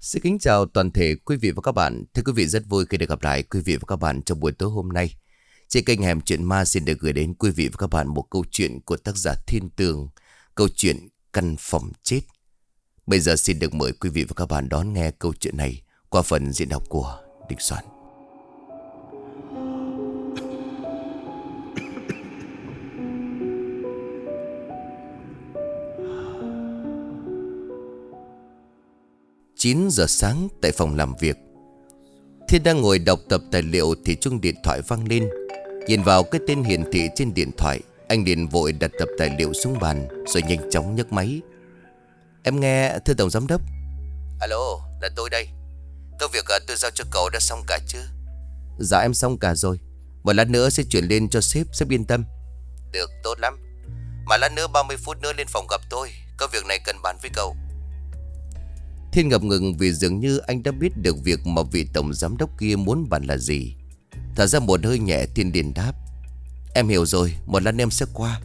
Xin kính chào toàn thể quý vị và các bạn. Thưa quý vị, rất vui khi được gặp lại quý vị và các bạn trong buổi tối hôm nay. Trên kênh Hẻm Chuyện Ma xin được gửi đến quý vị và các bạn một câu chuyện của tác giả Thiên Tường, câu chuyện Căn Phòng Chết. Bây giờ xin được mời quý vị và các bạn đón nghe câu chuyện này qua phần diễn đọc của Đinh Soạn. Chín giờ sáng tại phòng làm việc, Thiên đang ngồi đọc tập tài liệu thì chuông điện thoại vang lên. Nhìn vào cái tên hiển thị trên điện thoại, anh liền vội đặt tập tài liệu xuống bàn rồi nhanh chóng nhấc máy. Em nghe, thưa Tổng Giám Đốc. Alo, là tôi đây. Công việc tôi giao cho cậu đã xong cả chưa? Dạ em xong cả rồi. Một lát nữa sẽ chuyển lên cho sếp yên tâm. Được, tốt lắm. Mà lát nữa 30 phút nữa lên phòng gặp tôi. Có việc này cần bàn với cậu. Thiên ngập ngừng vì dường như anh đã biết được việc mà vị tổng giám đốc kia muốn bàn là gì. Thở ra một hơi nhẹ, Thiên liền đáp: Em hiểu rồi, một lát em sẽ qua.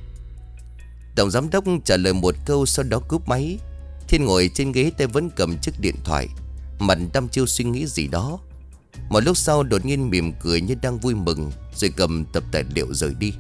Tổng giám đốc trả lời một câu, sau đó cúp máy. Thiên ngồi trên ghế, tay vẫn cầm chiếc điện thoại, mặt đăm chiêu suy nghĩ gì đó. Một lúc sau đột nhiên mỉm cười như đang vui mừng, rồi cầm tập tài liệu rời đi.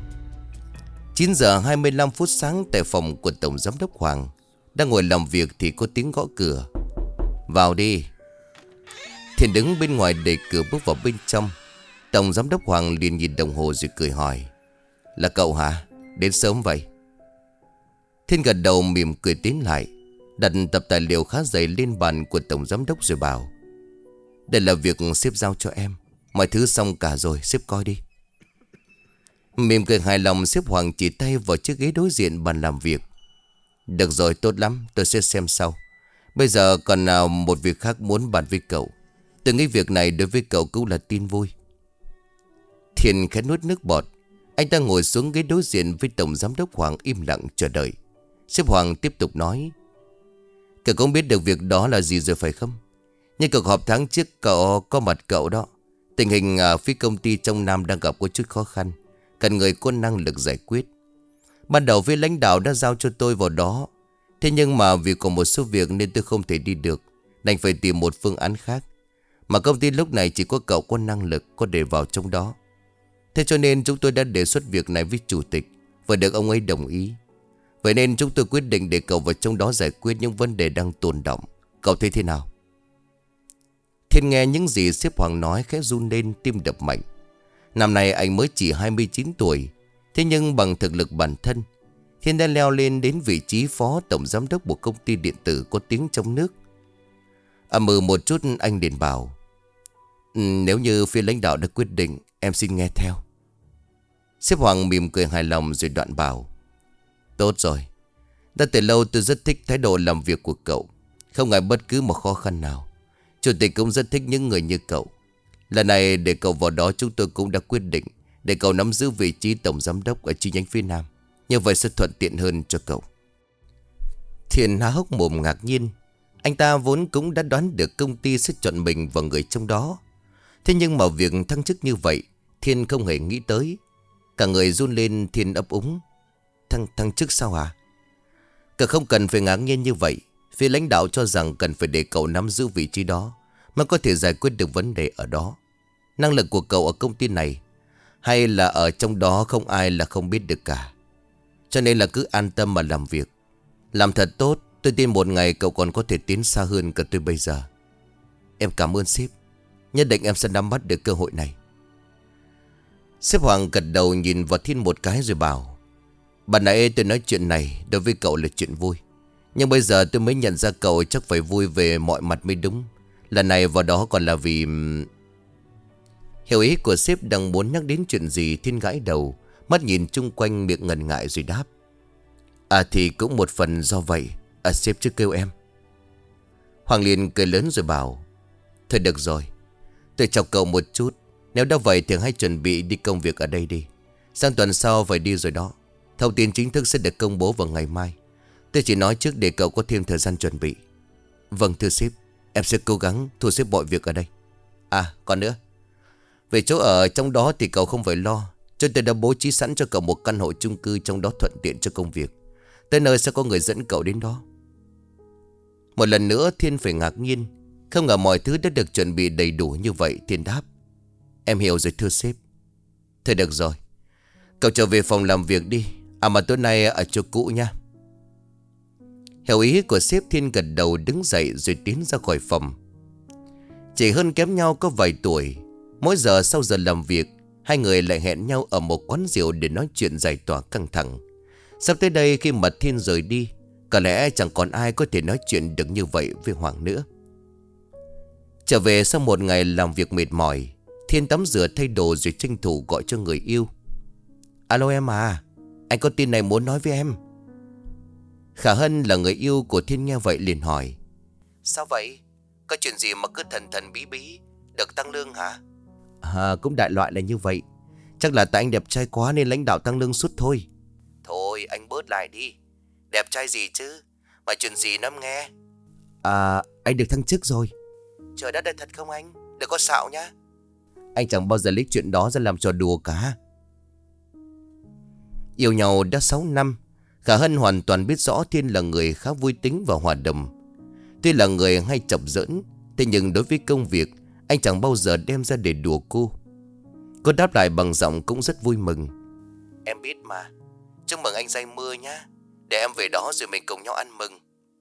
9 giờ 25 phút sáng tại phòng của tổng giám đốc Hoàng. Đang ngồi làm việc thì có tiếng gõ cửa. Vào đi. Thiên đứng bên ngoài đẩy cửa bước vào bên trong. Tổng giám đốc Hoàng liền nhìn đồng hồ rồi cười hỏi: Là cậu hả? Đến sớm vậy? Thiên gật đầu mỉm cười tiến lại, đặt tập tài liệu khá dày lên bàn của tổng giám đốc rồi bảo: Đây là việc sếp giao cho em. Mọi thứ xong cả rồi, sếp coi đi. Mỉm cười hài lòng, sếp Hoàng chỉ tay vào chiếc ghế đối diện bàn làm việc. Được rồi, tốt lắm, tôi sẽ xem sau. Bây giờ còn một việc khác muốn bàn với cậu. Tôi nghĩ việc này đối với cậu cũng là tin vui. Thiên khẽ nuốt nước bọt. Anh ta ngồi xuống ghế đối diện với tổng giám đốc Hoàng, im lặng chờ đợi. Sếp Hoàng tiếp tục nói: Cậu cũng biết được việc đó là gì rồi phải không? Nhưng cuộc họp tháng trước cậu có mặt cậu đó. Tình hình phía công ty trong Nam đang gặp có chút khó khăn, cần người có năng lực giải quyết. Ban đầu phía lãnh đạo đã giao cho tôi vào đó. Thế nhưng mà vì còn một số việc nên tôi không thể đi được, đành phải tìm một phương án khác. Mà công ty lúc này chỉ có cậu có năng lực có để vào trong đó. Thế cho nên chúng tôi đã đề xuất việc này với chủ tịch, và được ông ấy đồng ý. Vậy nên chúng tôi quyết định để cậu vào trong đó giải quyết những vấn đề đang tồn đọng. Cậu thấy thế nào? Thiên nghe những gì sếp Hoàng nói khẽ run lên, tim đập mạnh. Năm nay anh mới chỉ 29 tuổi. Thế nhưng bằng thực lực bản thân, Thiên đã leo lên đến vị trí phó tổng giám đốc một công ty điện tử có tiếng trong nước. Một chút anh liền bảo: Nếu như phía lãnh đạo đã quyết định, em xin nghe theo. Sếp Hoàng mỉm cười hài lòng rồi đoạn bảo: Tốt rồi. Đã từ lâu tôi rất thích thái độ làm việc của cậu, không ngại bất cứ một khó khăn nào. Chủ tịch cũng rất thích những người như cậu. Lần này để cậu vào đó, chúng tôi cũng đã quyết định để cậu nắm giữ vị trí tổng giám đốc ở chi nhánh phía Nam. Như vậy sẽ thuận tiện hơn cho cậu. Thiên há hốc mồm ngạc nhiên. Anh ta vốn cũng đã đoán được công ty sẽ chọn mình vào người trong đó. Thế nhưng mà việc thăng chức như vậy, Thiên không hề nghĩ tới. Cả người run lên. Thiên ấp úng: Thăng chức sao hả? Cậu không cần phải ngạc nhiên như vậy. Phía lãnh đạo cho rằng cần phải để cậu nắm giữ vị trí đó mới có thể giải quyết được vấn đề ở đó. Năng lực của cậu ở công ty này hay là ở trong đó không ai là không biết được cả. Cho nên là cứ an tâm mà làm việc. Làm thật tốt, tôi tin một ngày cậu còn có thể tiến xa hơn cả tôi bây giờ. Em cảm ơn sếp. Nhất định em sẽ nắm bắt được cơ hội này. Sếp Hoàng gật đầu nhìn vào Thiên một cái rồi bảo: Bạn nãy tôi nói chuyện này đối với cậu là chuyện vui, nhưng bây giờ tôi mới nhận ra cậu chắc phải vui về mọi mặt mới đúng. Lần này vào đó còn là vì... Hiểu ý của sếp đang muốn nhắc đến chuyện gì. Thiên gãi đầu, mắt nhìn chung quanh, miệng ngần ngại rồi đáp: Thì cũng một phần do vậy. Sếp chứ kêu em. Hoàng liền cười lớn rồi bảo: Thôi được rồi, tôi chọc cậu một chút. Nếu đã vậy thì hãy chuẩn bị đi công việc ở đây đi. Sang tuần sau phải đi rồi đó. Thông tin chính thức sẽ được công bố vào ngày mai. Tôi chỉ nói trước để cậu có thêm thời gian chuẩn bị. Vâng thưa sếp, em sẽ cố gắng thu xếp mọi việc ở đây. Còn nữa, về chỗ ở trong đó thì cậu không phải lo. Cho tôi đã bố trí sẵn cho cậu một căn hộ chung cư trong đó thuận tiện cho công việc. Tới nơi sẽ có người dẫn cậu đến đó. Một lần nữa Thiên phải ngạc nhiên. Không ngờ mọi thứ đã được chuẩn bị đầy đủ như vậy. Thiên đáp: Em hiểu rồi thưa sếp. Thôi được rồi, cậu trở về phòng làm việc đi. À mà tối nay ở chỗ cũ nha. Hiểu ý của sếp, Thiên gật đầu đứng dậy rồi tiến ra khỏi phòng. Chỉ hơn kém nhau có vài tuổi. Mỗi giờ sau giờ làm việc, hai người lại hẹn nhau ở một quán rượu để nói chuyện giải tỏa căng thẳng. Sắp tới đây khi mà Thiên rời đi, có lẽ chẳng còn ai có thể nói chuyện được như vậy với Hoàng nữa. Trở về sau một ngày làm việc mệt mỏi, Thiên tắm rửa thay đồ rồi tranh thủ gọi cho người yêu. Alo em à, anh có tin này muốn nói với em. Khả Hân là người yêu của Thiên nghe vậy liền hỏi: Sao vậy? Có chuyện gì mà cứ thần thần bí bí? Được tăng lương hả? Cũng đại loại là như vậy. Chắc là tại anh đẹp trai quá nên lãnh đạo tăng lương suốt thôi. Thôi anh bớt lại đi. Đẹp trai gì chứ? Mà chuyện gì nó nghe? Anh được thăng chức rồi. Trời đất ơi, thật không anh? Đừng có xạo nhá. Anh chẳng bao giờ lấy chuyện đó ra làm trò đùa cả. Yêu nhau đã 6 năm, Khả Hân hoàn toàn biết rõ Thiên là người khá vui tính và hòa đồng. Tuy là người hay chọc giỡn, thế nhưng đối với công việc, anh chẳng bao giờ đem ra để đùa cô. Cô đáp lại bằng giọng cũng rất vui mừng: Em biết mà. Chúc mừng anh dây mưa nhá. Để em về đó rồi mình cùng nhau ăn mừng.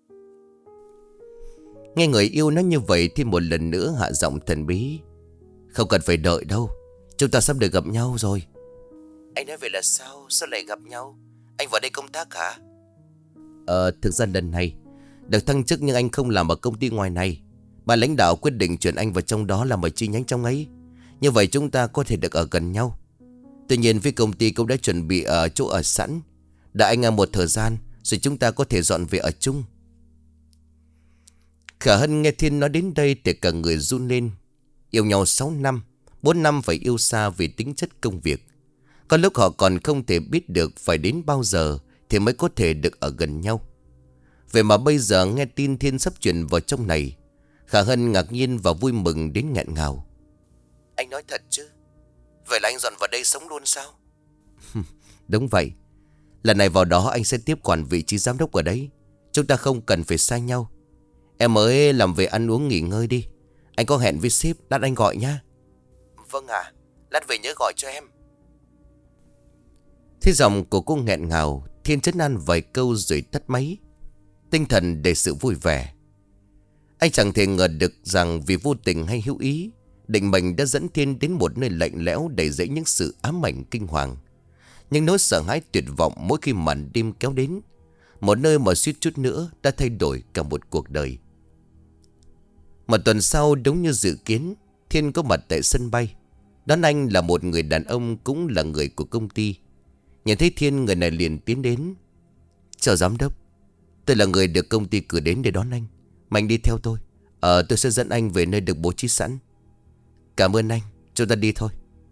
Nghe người yêu nói như vậy thì một lần nữa hạ giọng thần bí: Không cần phải đợi đâu, chúng ta sắp được gặp nhau rồi. Anh nói vậy là sao? Sao lại gặp nhau? Anh vào đây công tác hả? Thực ra lần này được thăng chức nhưng anh không làm ở công ty ngoài này. Ban lãnh đạo quyết định chuyển anh vào trong đó làm ở chi nhánh trong ấy. Như vậy chúng ta có thể được ở gần nhau. Tuy nhiên phía công ty cũng đã chuẩn bị ở chỗ ở sẵn. Đợi anh một thời gian rồi chúng ta có thể dọn về ở chung. Khả Hân nghe Thiên nói đến đây thì cả người run lên. Yêu nhau 6 năm, 4 năm phải yêu xa vì tính chất công việc. Có lúc họ còn không thể biết được phải đến bao giờ thì mới có thể được ở gần nhau. Vậy mà bây giờ nghe tin Thiên sắp chuyển vào trong này, Khả Hân ngạc nhiên và vui mừng đến nghẹn ngào. Anh nói thật chứ? Vậy là anh dọn vào đây sống luôn sao? Đúng vậy. Lần này vào đó anh sẽ tiếp quản vị trí giám đốc ở đấy. Chúng ta không cần phải xa nhau. Em mới làm về ăn uống nghỉ ngơi đi. Anh có hẹn với sếp, lát anh gọi nhá. Vâng ạ, lát về nhớ gọi cho em. Thế giọng của cô nghẹn ngào, Thiên trấn an vài câu rồi tắt máy. Tinh thần đầy sự vui vẻ. Anh chẳng thể ngờ được rằng vì vô tình hay hữu ý, định mệnh đã dẫn Thiên đến một nơi lạnh lẽo đầy dẫy những sự ám ảnh kinh hoàng. Nhưng nỗi sợ hãi tuyệt vọng mỗi khi màn đêm kéo đến. Một nơi mà suýt chút nữa đã thay đổi cả một cuộc đời. Một tuần sau đúng như dự kiến, Thiên có mặt tại sân bay. Đón anh là một người đàn ông cũng là người của công ty. Nhìn thấy Thiên, người này liền tiến đến. Chào giám đốc, tôi là người được công ty cử đến để đón anh. Mà anh đi theo tôi. Tôi sẽ dẫn anh về nơi được bố trí sẵn. Cảm ơn anh, chúng ta đi thôi.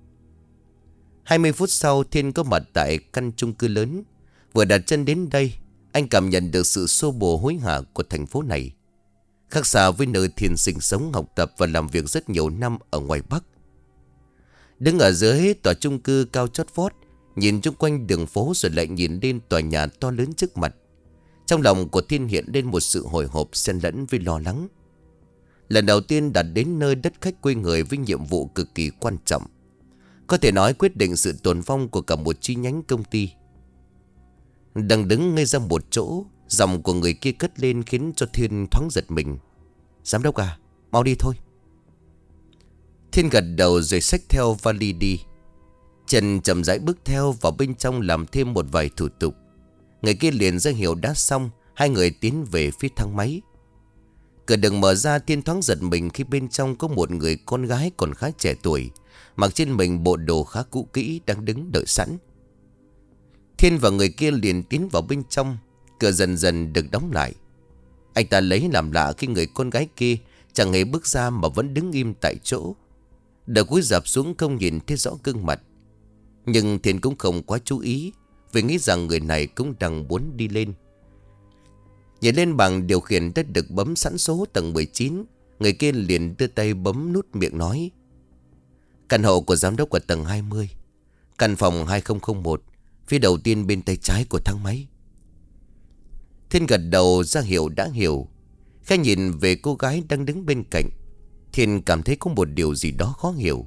20 phút sau, Thiên có mặt tại căn chung cư lớn. Vừa đặt chân đến đây, anh cảm nhận được sự xô bồ hối hả của thành phố này. Khác xa với nơi Thiên sinh sống, học tập và làm việc rất nhiều năm ở ngoài Bắc. Đứng ở dưới tòa chung cư cao chót vót, nhìn chung quanh đường phố rồi lại nhìn lên tòa nhà to lớn trước mặt. Trong lòng của Thiên hiện lên một sự hồi hộp xen lẫn với lo lắng. Lần đầu tiên đặt đến nơi đất khách quê người với nhiệm vụ cực kỳ quan trọng, có thể nói quyết định sự tồn vong của cả một chi nhánh công ty. Đang đứng ngây ra một chỗ, giọng của người kia cất lên khiến cho Thiên thoáng giật mình. Giám đốc à, mau đi thôi. Thiên gật đầu rồi xách theo vali đi. Trần chậm rãi bước theo vào bên trong làm thêm một vài thủ tục. Người kia liền ra hiệu đã xong. Hai người tiến về phía thang máy. Cửa đường mở ra, Thiên thoáng giật mình khi bên trong có một người con gái còn khá trẻ tuổi, mặc trên mình bộ đồ khá cũ kỹ đang đứng đợi sẵn. Thiên và người kia liền tiến vào bên trong. Cửa dần dần được đóng lại. Anh ta lấy làm lạ khi người con gái kia chẳng hề bước ra mà vẫn đứng im tại chỗ. Đầu cúi rạp xuống không nhìn thấy rõ gương mặt. Nhưng Thiên cũng không quá chú ý, vì nghĩ rằng người này cũng đang muốn đi lên. Nhảy lên bảng điều khiển đã được bấm sẵn số tầng 19. Người kia liền đưa tay bấm nút miệng nói: Căn hộ của giám đốc ở tầng 20, căn phòng 2001, phía đầu tiên bên tay trái của thang máy. Thiên gật đầu ra hiệu đã hiểu. Khẽ nhìn về cô gái đang đứng bên cạnh, Thiên cảm thấy có một điều gì đó khó hiểu.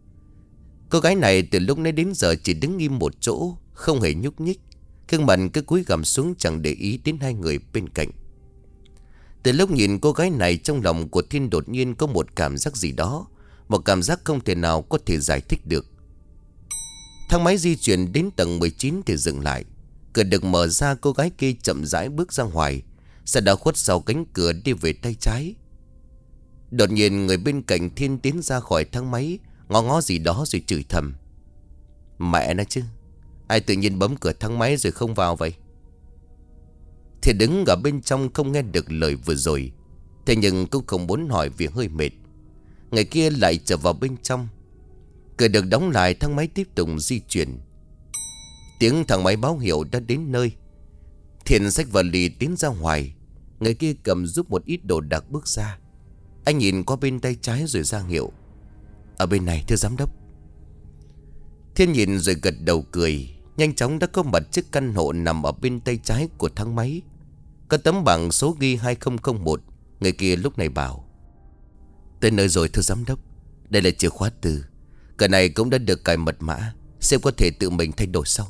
Cô gái này từ lúc nãy đến giờ chỉ đứng im một chỗ, không hề nhúc nhích, gương mặt cứ cúi gằm xuống chẳng để ý đến hai người bên cạnh. Từ lúc nhìn cô gái này, trong lòng của Thiên đột nhiên có một cảm giác gì đó, một cảm giác không thể nào có thể giải thích được. Thang máy di chuyển đến tầng 19 thì dừng lại. Cửa được mở ra, cô gái kia chậm rãi bước ra ngoài, sau đó khuất sau cánh cửa đi về tay trái. Đột nhiên người bên cạnh Thiên tiến ra khỏi thang máy, ngó ngó gì đó rồi chửi thầm: "Mẹ nó chứ, ai tự nhiên bấm cửa thang máy rồi không vào vậy?" Thì đứng ở bên trong không nghe được lời vừa rồi, thế nhưng cũng không muốn hỏi vì hơi mệt. Người kia lại trở vào bên trong. Cửa được đóng lại, thang máy tiếp tục di chuyển. Tiếng thang máy báo hiệu đã đến nơi. Thiên xách vali tiến ra ngoài. Người kia cầm giúp một ít đồ đạc bước ra. Anh nhìn qua bên tay trái rồi ra hiệu: "Ở bên này thưa giám đốc." Thiên nhìn rồi gật đầu cười. Nhanh chóng đã có mặt trước căn hộ nằm ở bên tay trái của thang máy. Có tấm bảng số ghi 2001. Người kia lúc này bảo: "Tới nơi rồi thưa giám đốc. Đây là chìa khóa từ. Cửa này cũng đã được cài mật mã, sếp có thể tự mình thay đổi sau."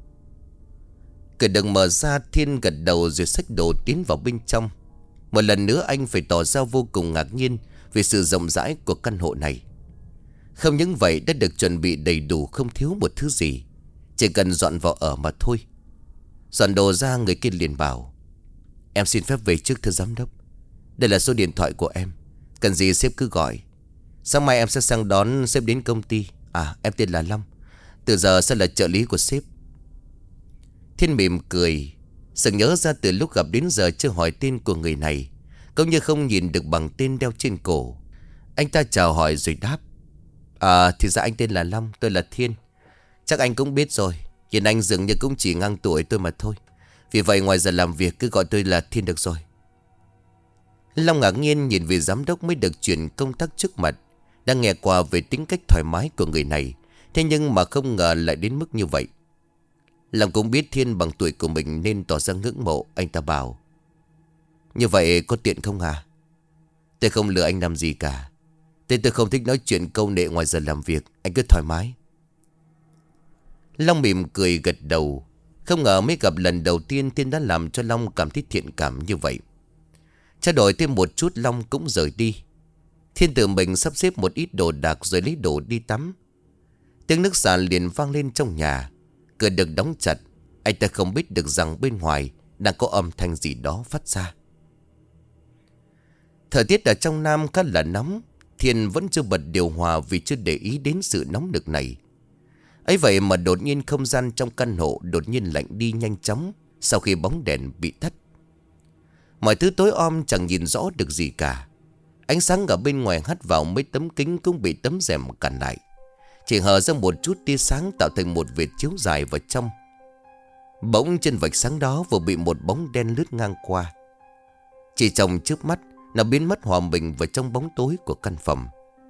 Cửa đừng mở ra, Thiên gật đầu rồi xách đồ tiến vào bên trong. Một lần nữa anh phải tỏ ra vô cùng ngạc nhiên về sự rộng rãi của căn hộ này. Không những vậy, đã được chuẩn bị đầy đủ, không thiếu một thứ gì, chỉ cần dọn vào ở mà thôi. Dọn đồ ra, người kia liền bảo: "Em xin phép về trước thưa giám đốc. Đây là số điện thoại của em, cần gì sếp cứ gọi. Sáng mai em sẽ sang đón sếp đến công ty. Em tên là Long, từ giờ sẽ là trợ lý của sếp." Thiên mỉm cười, sực nhớ ra từ lúc gặp đến giờ chưa hỏi tên của người này, cũng như không nhìn được bằng tên đeo trên cổ. Anh ta chào hỏi rồi đáp: Thì ra anh tên là Long, tôi là Thiên. Chắc anh cũng biết rồi, nhìn anh dường như cũng chỉ ngang tuổi tôi mà thôi. Vì vậy ngoài giờ làm việc cứ gọi tôi là Thiên được rồi." Long ngạc nhiên nhìn về giám đốc mới được chuyển công tác trước mặt. Đang nghe qua về tính cách thoải mái của người này, thế nhưng mà không ngờ lại đến mức như vậy. Long cũng biết Thiên bằng tuổi của mình nên tỏ ra ngưỡng mộ. Anh ta bảo: "Như vậy có tiện không à?" "Tôi không lừa anh làm gì cả. Tôi không thích nói chuyện câu nệ ngoài giờ làm việc. Anh cứ thoải mái." Long mỉm cười gật đầu. Không ngờ mới gặp lần đầu tiên Thiên đã làm cho Long cảm thấy thiện cảm như vậy. Trao đổi thêm một chút, Long cũng rời đi. Thiên tự mình sắp xếp một ít đồ đạc rồi lấy đồ đi tắm. Tiếng nước xả liền vang lên trong nhà. Cửa được đóng chặt. Anh ta không biết được rằng bên ngoài đang có âm thanh gì đó phát ra. Thời tiết ở trong Nam khá là nóng. Thiên vẫn chưa bật điều hòa vì chưa để ý đến sự nóng nực này. Ấy vậy mà đột nhiên không gian trong căn hộ đột nhiên lạnh đi nhanh chóng sau khi bóng đèn bị tắt. Mọi thứ tối om, chẳng nhìn rõ được gì cả. Ánh sáng ở bên ngoài hắt vào mấy tấm kính cũng bị tấm rèm cản lại. Chỉ hở ra một chút tia sáng tạo thành một vệt chiếu dài vào trong. Bỗng trên vạch sáng đó vừa bị một bóng đen lướt ngang qua. Chỉ trong chớp mắt, nó biến mất hòa mình vào trong bóng tối của căn phòng.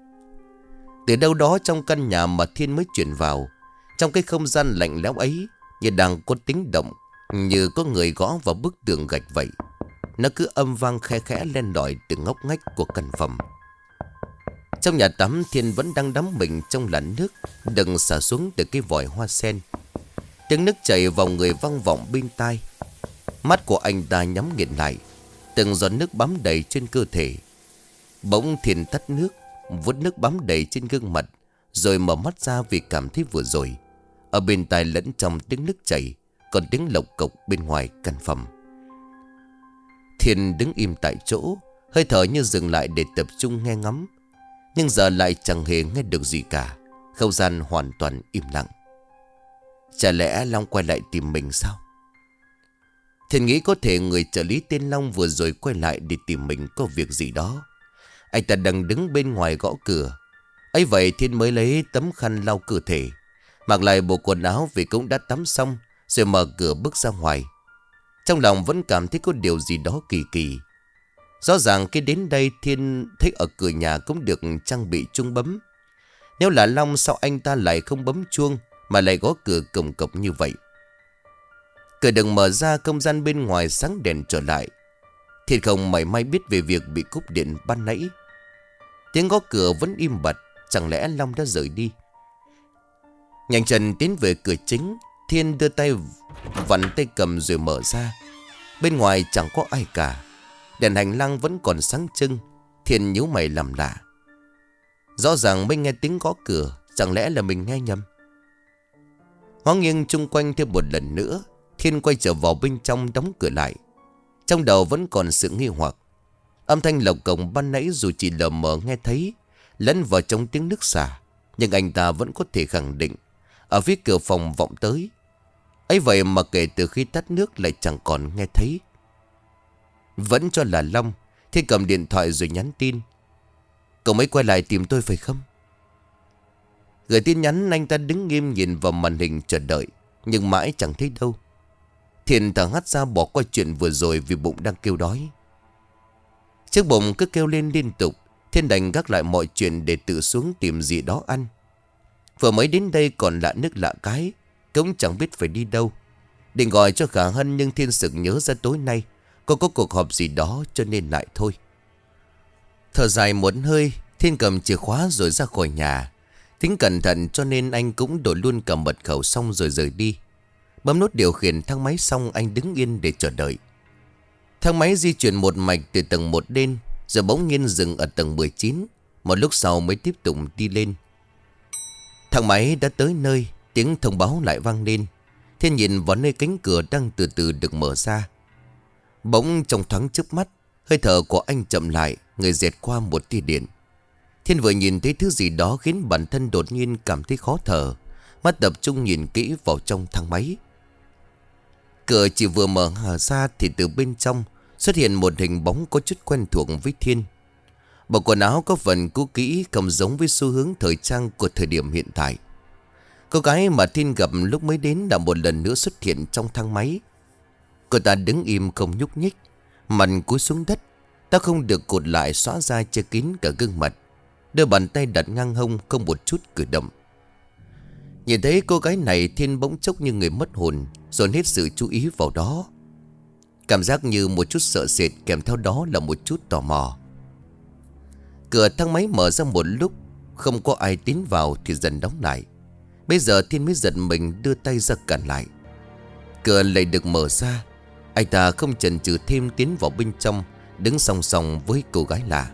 Từ đâu đó trong căn nhà mà Thiên mới chuyển vào, trong cái không gian lạnh lẽo ấy, như đang có tiếng động, như có người gõ vào bức tường gạch vậy. Nó cứ âm vang khe khẽ len lỏi từ ngóc ngách của căn phòng. Trong nhà tắm, Thiên vẫn đang đắm mình trong làn nước đừng xả xuống từ cái vòi hoa sen. Tiếng nước chảy vào người vang vọng bên tai. Mắt của anh ta nhắm nghiền lại, từng giọt nước bám đầy trên cơ thể. Bỗng Thiên tắt nước, vuốt nước bám đầy trên gương mặt, rồi mở mắt ra vì cảm thấy vừa rồi ở bên tai lẫn trong tiếng nước chảy còn tiếng lộc cộc bên ngoài căn phòng. Thiên đứng im tại chỗ, hơi thở như dừng lại để tập trung nghe ngắm. Nhưng giờ lại chẳng hề nghe được gì cả. Không gian hoàn toàn im lặng. Chả lẽ Long quay lại tìm mình sao? Thiên nghĩ có thể người trợ lý tên Long vừa rồi quay lại để tìm mình có việc gì đó. Anh ta đang đứng bên ngoài gõ cửa. Ấy vậy Thiên mới lấy tấm khăn lau cơ thể, mặc lại bộ quần áo vì cũng đã tắm xong, rồi mở cửa bước ra ngoài. Trong lòng vẫn cảm thấy có điều gì đó kỳ kỳ. Rõ ràng khi đến đây Thiên thấy ở cửa nhà cũng được trang bị chuông bấm. Nếu là Long, sao anh ta lại không bấm chuông mà lại gõ cửa cồng cọc như vậy? Cửa đừng mở ra, không gian bên ngoài sáng đèn trở lại. Thiên không mảy may biết về việc bị cúp điện ban nãy. Tiếng gõ cửa vẫn im bặt. Chẳng lẽ Long đã rời đi? Nhanh chân tiến về cửa chính. Thiên đưa tay vặn tay cầm rồi mở ra. Bên ngoài chẳng có ai cả. Đèn hành lang vẫn còn sáng trưng. Thiên nhíu mày làm lạ. Rõ ràng mới nghe tiếng gõ cửa. Chẳng lẽ là mình nghe nhầm? Ngó nghiêng chung quanh thêm một lần nữa. Thiên quay trở vào bên trong đóng cửa lại. Trong đầu vẫn còn sự nghi hoặc. Âm thanh lộc cổng ban nãy dù chỉ lờ mờ nghe thấy, lẫn vào trong tiếng nước xả, nhưng anh ta vẫn có thể khẳng định ở phía cửa phòng vọng tới. Ấy vậy mà kể từ khi tắt nước lại chẳng còn nghe thấy. Vẫn cho là Long. Thiên cầm điện thoại rồi nhắn tin. Cậu mới quay lại tìm tôi phải không? Gửi tin nhắn, anh ta đứng nghiêm nhìn vào màn hình chờ đợi, nhưng mãi chẳng thấy đâu. Thiên thở hắt ra bỏ qua chuyện vừa rồi vì bụng đang kêu đói. Chiếc bụng cứ kêu lên liên tục. Thiên đành gác lại mọi chuyện để tự xuống tìm gì đó ăn. Vừa mới đến đây còn lạ nước lạ cái, cũng chẳng biết phải đi đâu. Định gọi cho Khả Hân nhưng Thiên sực nhớ ra tối nay có cuộc họp gì đó cho nên lại thôi. Thở dài một hơi, Thiên cầm chìa khóa rồi ra khỏi nhà. Tính cẩn thận cho nên anh cũng đổi luôn cả mật khẩu xong rồi rời đi. Bấm nút điều khiển thang máy xong anh đứng yên để chờ đợi. Thang máy di chuyển một mạch từ tầng 1 lên, rồi bỗng nhiên dừng ở tầng 19. Một lúc sau mới tiếp tục đi lên. Thang máy đã tới nơi, tiếng thông báo lại vang lên. Thiên nhìn vào nơi cánh cửa đang từ từ được mở ra. Bỗng trong thoáng chớp mắt, hơi thở của anh chậm lại, người dẹt qua một tia điện. Thiên vừa nhìn thấy thứ gì đó khiến bản thân đột nhiên cảm thấy khó thở. Mắt tập trung nhìn kỹ vào trong thang máy. Cửa chỉ vừa mở hở ra thì từ bên trong xuất hiện một hình bóng có chút quen thuộc với Thiên. Bộ quần áo có phần cũ kỹ, không giống với xu hướng thời trang của thời điểm hiện tại. Cô gái mà Thiên gặp lúc mới đến đã một lần nữa xuất hiện trong thang máy. Cô ta đứng im không nhúc nhích, mặt cúi xuống đất, tóc không được cột lại xõa ra che kín cả gương mặt. Đôi bàn tay đặt ngang hông không một chút cử động. Nhìn thấy cô gái này, Thiên bỗng chốc như người mất hồn, dồn hết sự chú ý vào đó. Cảm giác như một chút sợ sệt, kèm theo đó là một chút tò mò. Cửa thang máy mở ra một lúc, không có ai tiến vào thì dần đóng lại. Bây giờ Thiên mới giật mình đưa tay ra cản lại. Cửa lại được mở ra. Anh ta không chần chừ thêm tiến vào bên trong, đứng song song với cô gái lạ.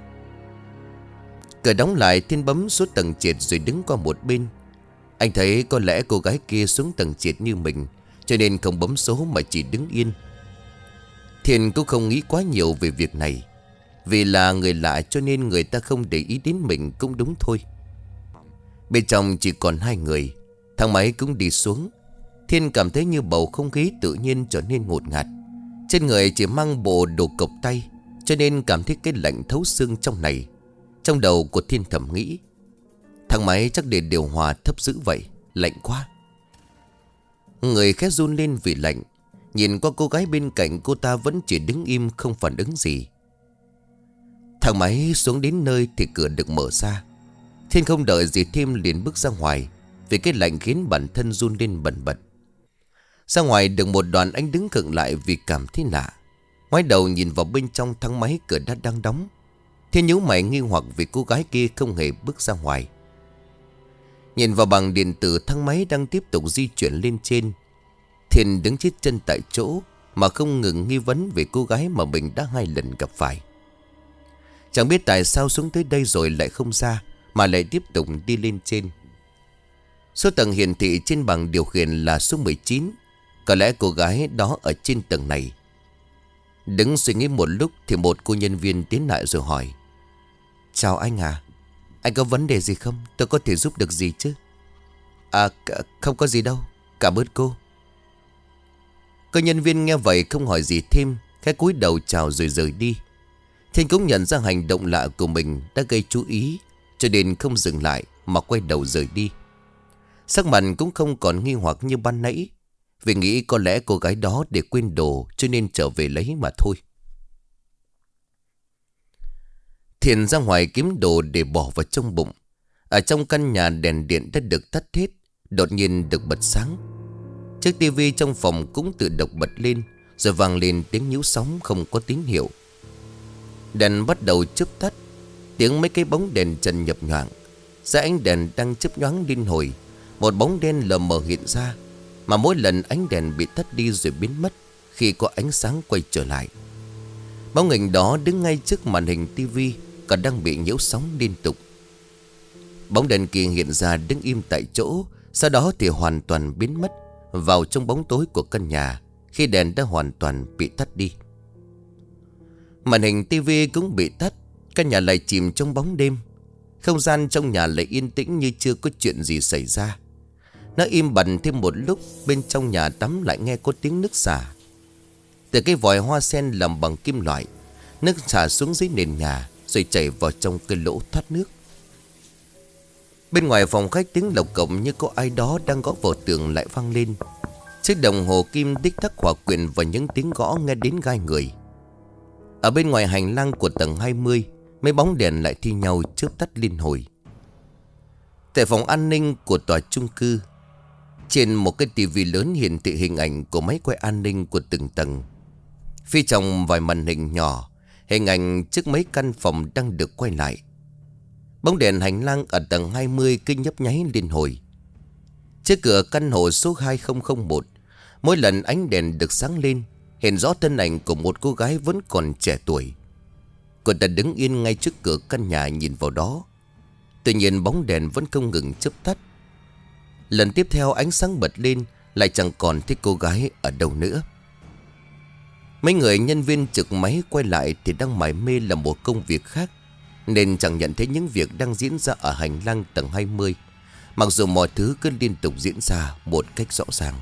Cửa đóng lại, Thiên bấm số tầng trệt rồi đứng qua một bên. Anh thấy có lẽ cô gái kia xuống tầng trệt như mình, cho nên không bấm số mà chỉ đứng yên. Thiên cũng không nghĩ quá nhiều về việc này. Vì là người lạ cho nên người ta không để ý đến mình cũng đúng thôi. Bên trong chỉ còn hai người. Thang máy cũng đi xuống. Thiên cảm thấy như bầu không khí tự nhiên trở nên ngột ngạt. Trên người chỉ mang bộ đồ cộc tay, cho nên cảm thấy cái lạnh thấu xương trong này. Trong đầu của Thiên thầm nghĩ, thang máy chắc để điều hòa thấp dữ vậy, lạnh quá. Người khẽ run lên vì lạnh. Nhìn qua cô gái bên cạnh, cô ta vẫn chỉ đứng im không phản ứng gì. Thang máy xuống đến nơi thì cửa được mở ra. Thiên không đợi gì thêm liền bước ra ngoài, vì cái lạnh khiến bản thân run lên bần bật. Ra ngoài được một đoạn anh đứng khựng lại vì cảm thấy lạ. Ngoái đầu nhìn vào bên trong thang máy, cửa đã đang đóng. Thiên nhíu mày nghi hoặc vì cô gái kia không hề bước ra ngoài. Nhìn vào bảng điện tử, thang máy đang tiếp tục di chuyển lên trên. Thiên đứng chết chân tại chỗ mà không ngừng nghi vấn về cô gái mà mình đã 2 lần gặp phải. Chẳng biết tại sao xuống tới đây rồi lại không ra, mà lại tiếp tục đi lên trên. Số tầng hiển thị trên bảng điều khiển là số 19. Có lẽ cô gái đó ở trên tầng này. Đứng suy nghĩ một lúc thì một cô nhân viên tiến lại rồi hỏi: Chào anh à, anh có vấn đề gì không? Tôi có thể giúp được gì chứ? Không có gì đâu, cảm ơn cô. Cô nhân viên nghe vậy không hỏi gì thêm, khẽ cúi đầu chào rồi rời đi. Thiên cũng nhận ra hành động lạ của mình đã gây chú ý, cho nên không dừng lại mà quay đầu rời đi. Sắc mặt cũng không còn nghi hoặc như ban nãy, vì nghĩ có lẽ cô gái đó để quên đồ cho nên trở về lấy mà thôi. Thiên ra ngoài kiếm đồ để bỏ vào trong bụng. Ở trong căn nhà đèn điện đã được tắt hết, đột nhiên được bật sáng. Chiếc tivi trong phòng cũng tự động bật lên, rồi vang lên tiếng nhíu sóng không có tín hiệu. Đèn bắt đầu chớp tắt. Tiếng mấy cái bóng đèn trần nhập nhoạng. Ra ánh đèn đang chớp nhoáng liên hồi, một bóng đen lờ mờ hiện ra. Mà mỗi lần ánh đèn bị tắt đi rồi biến mất khi có ánh sáng quay trở lại. Bóng hình đó đứng ngay trước màn hình tivi, còn đang bị nhiễu sóng liên tục. Bóng đèn kia hiện ra đứng im tại chỗ, sau đó thì hoàn toàn biến mất vào trong bóng tối của căn nhà khi đèn đã hoàn toàn bị tắt đi. Màn hình tivi cũng bị tắt. Căn nhà lại chìm trong bóng đêm. Không gian trong nhà lại yên tĩnh như chưa có chuyện gì xảy ra. Nó im bặt thêm một lúc. Bên trong nhà tắm lại nghe có tiếng nước xả từ cái vòi hoa sen làm bằng kim loại. Nước xả xuống dưới nền nhà rồi chảy vào trong cái lỗ thoát nước. Bên ngoài phòng khách tiếng lộc cộc như có ai đó đang gõ vào tường lại vang lên. Chiếc đồng hồ kim đích thắc hòa quyện vào những tiếng gõ nghe đến gai người. Ở bên ngoài hành lang của tầng 20, mấy bóng đèn lại thi nhau chớp tắt liên hồi. Tại phòng an ninh của tòa chung cư, trên một cái tivi lớn hiển thị hình ảnh của máy quay an ninh của từng tầng. Phía trong vài màn hình nhỏ, hình ảnh trước mấy căn phòng đang được quay lại. Bóng đèn hành lang ở tầng 20 cứ nhấp nháy liên hồi. Trước cửa căn hộ số 2001, mỗi lần ánh đèn được sáng lên, hiện rõ thân ảnh của một cô gái vẫn còn trẻ tuổi. Cô ta đứng yên ngay trước cửa căn nhà nhìn vào đó. Tuy nhiên bóng đèn vẫn không ngừng chớp tắt. Lần tiếp theo ánh sáng bật lên, lại chẳng còn thấy cô gái ở đâu nữa. Mấy người nhân viên trực máy quay lại thì đang mải mê làm một công việc khác, nên chẳng nhận thấy những việc đang diễn ra ở hành lang tầng 20, mặc dù mọi thứ cứ liên tục diễn ra một cách rõ ràng.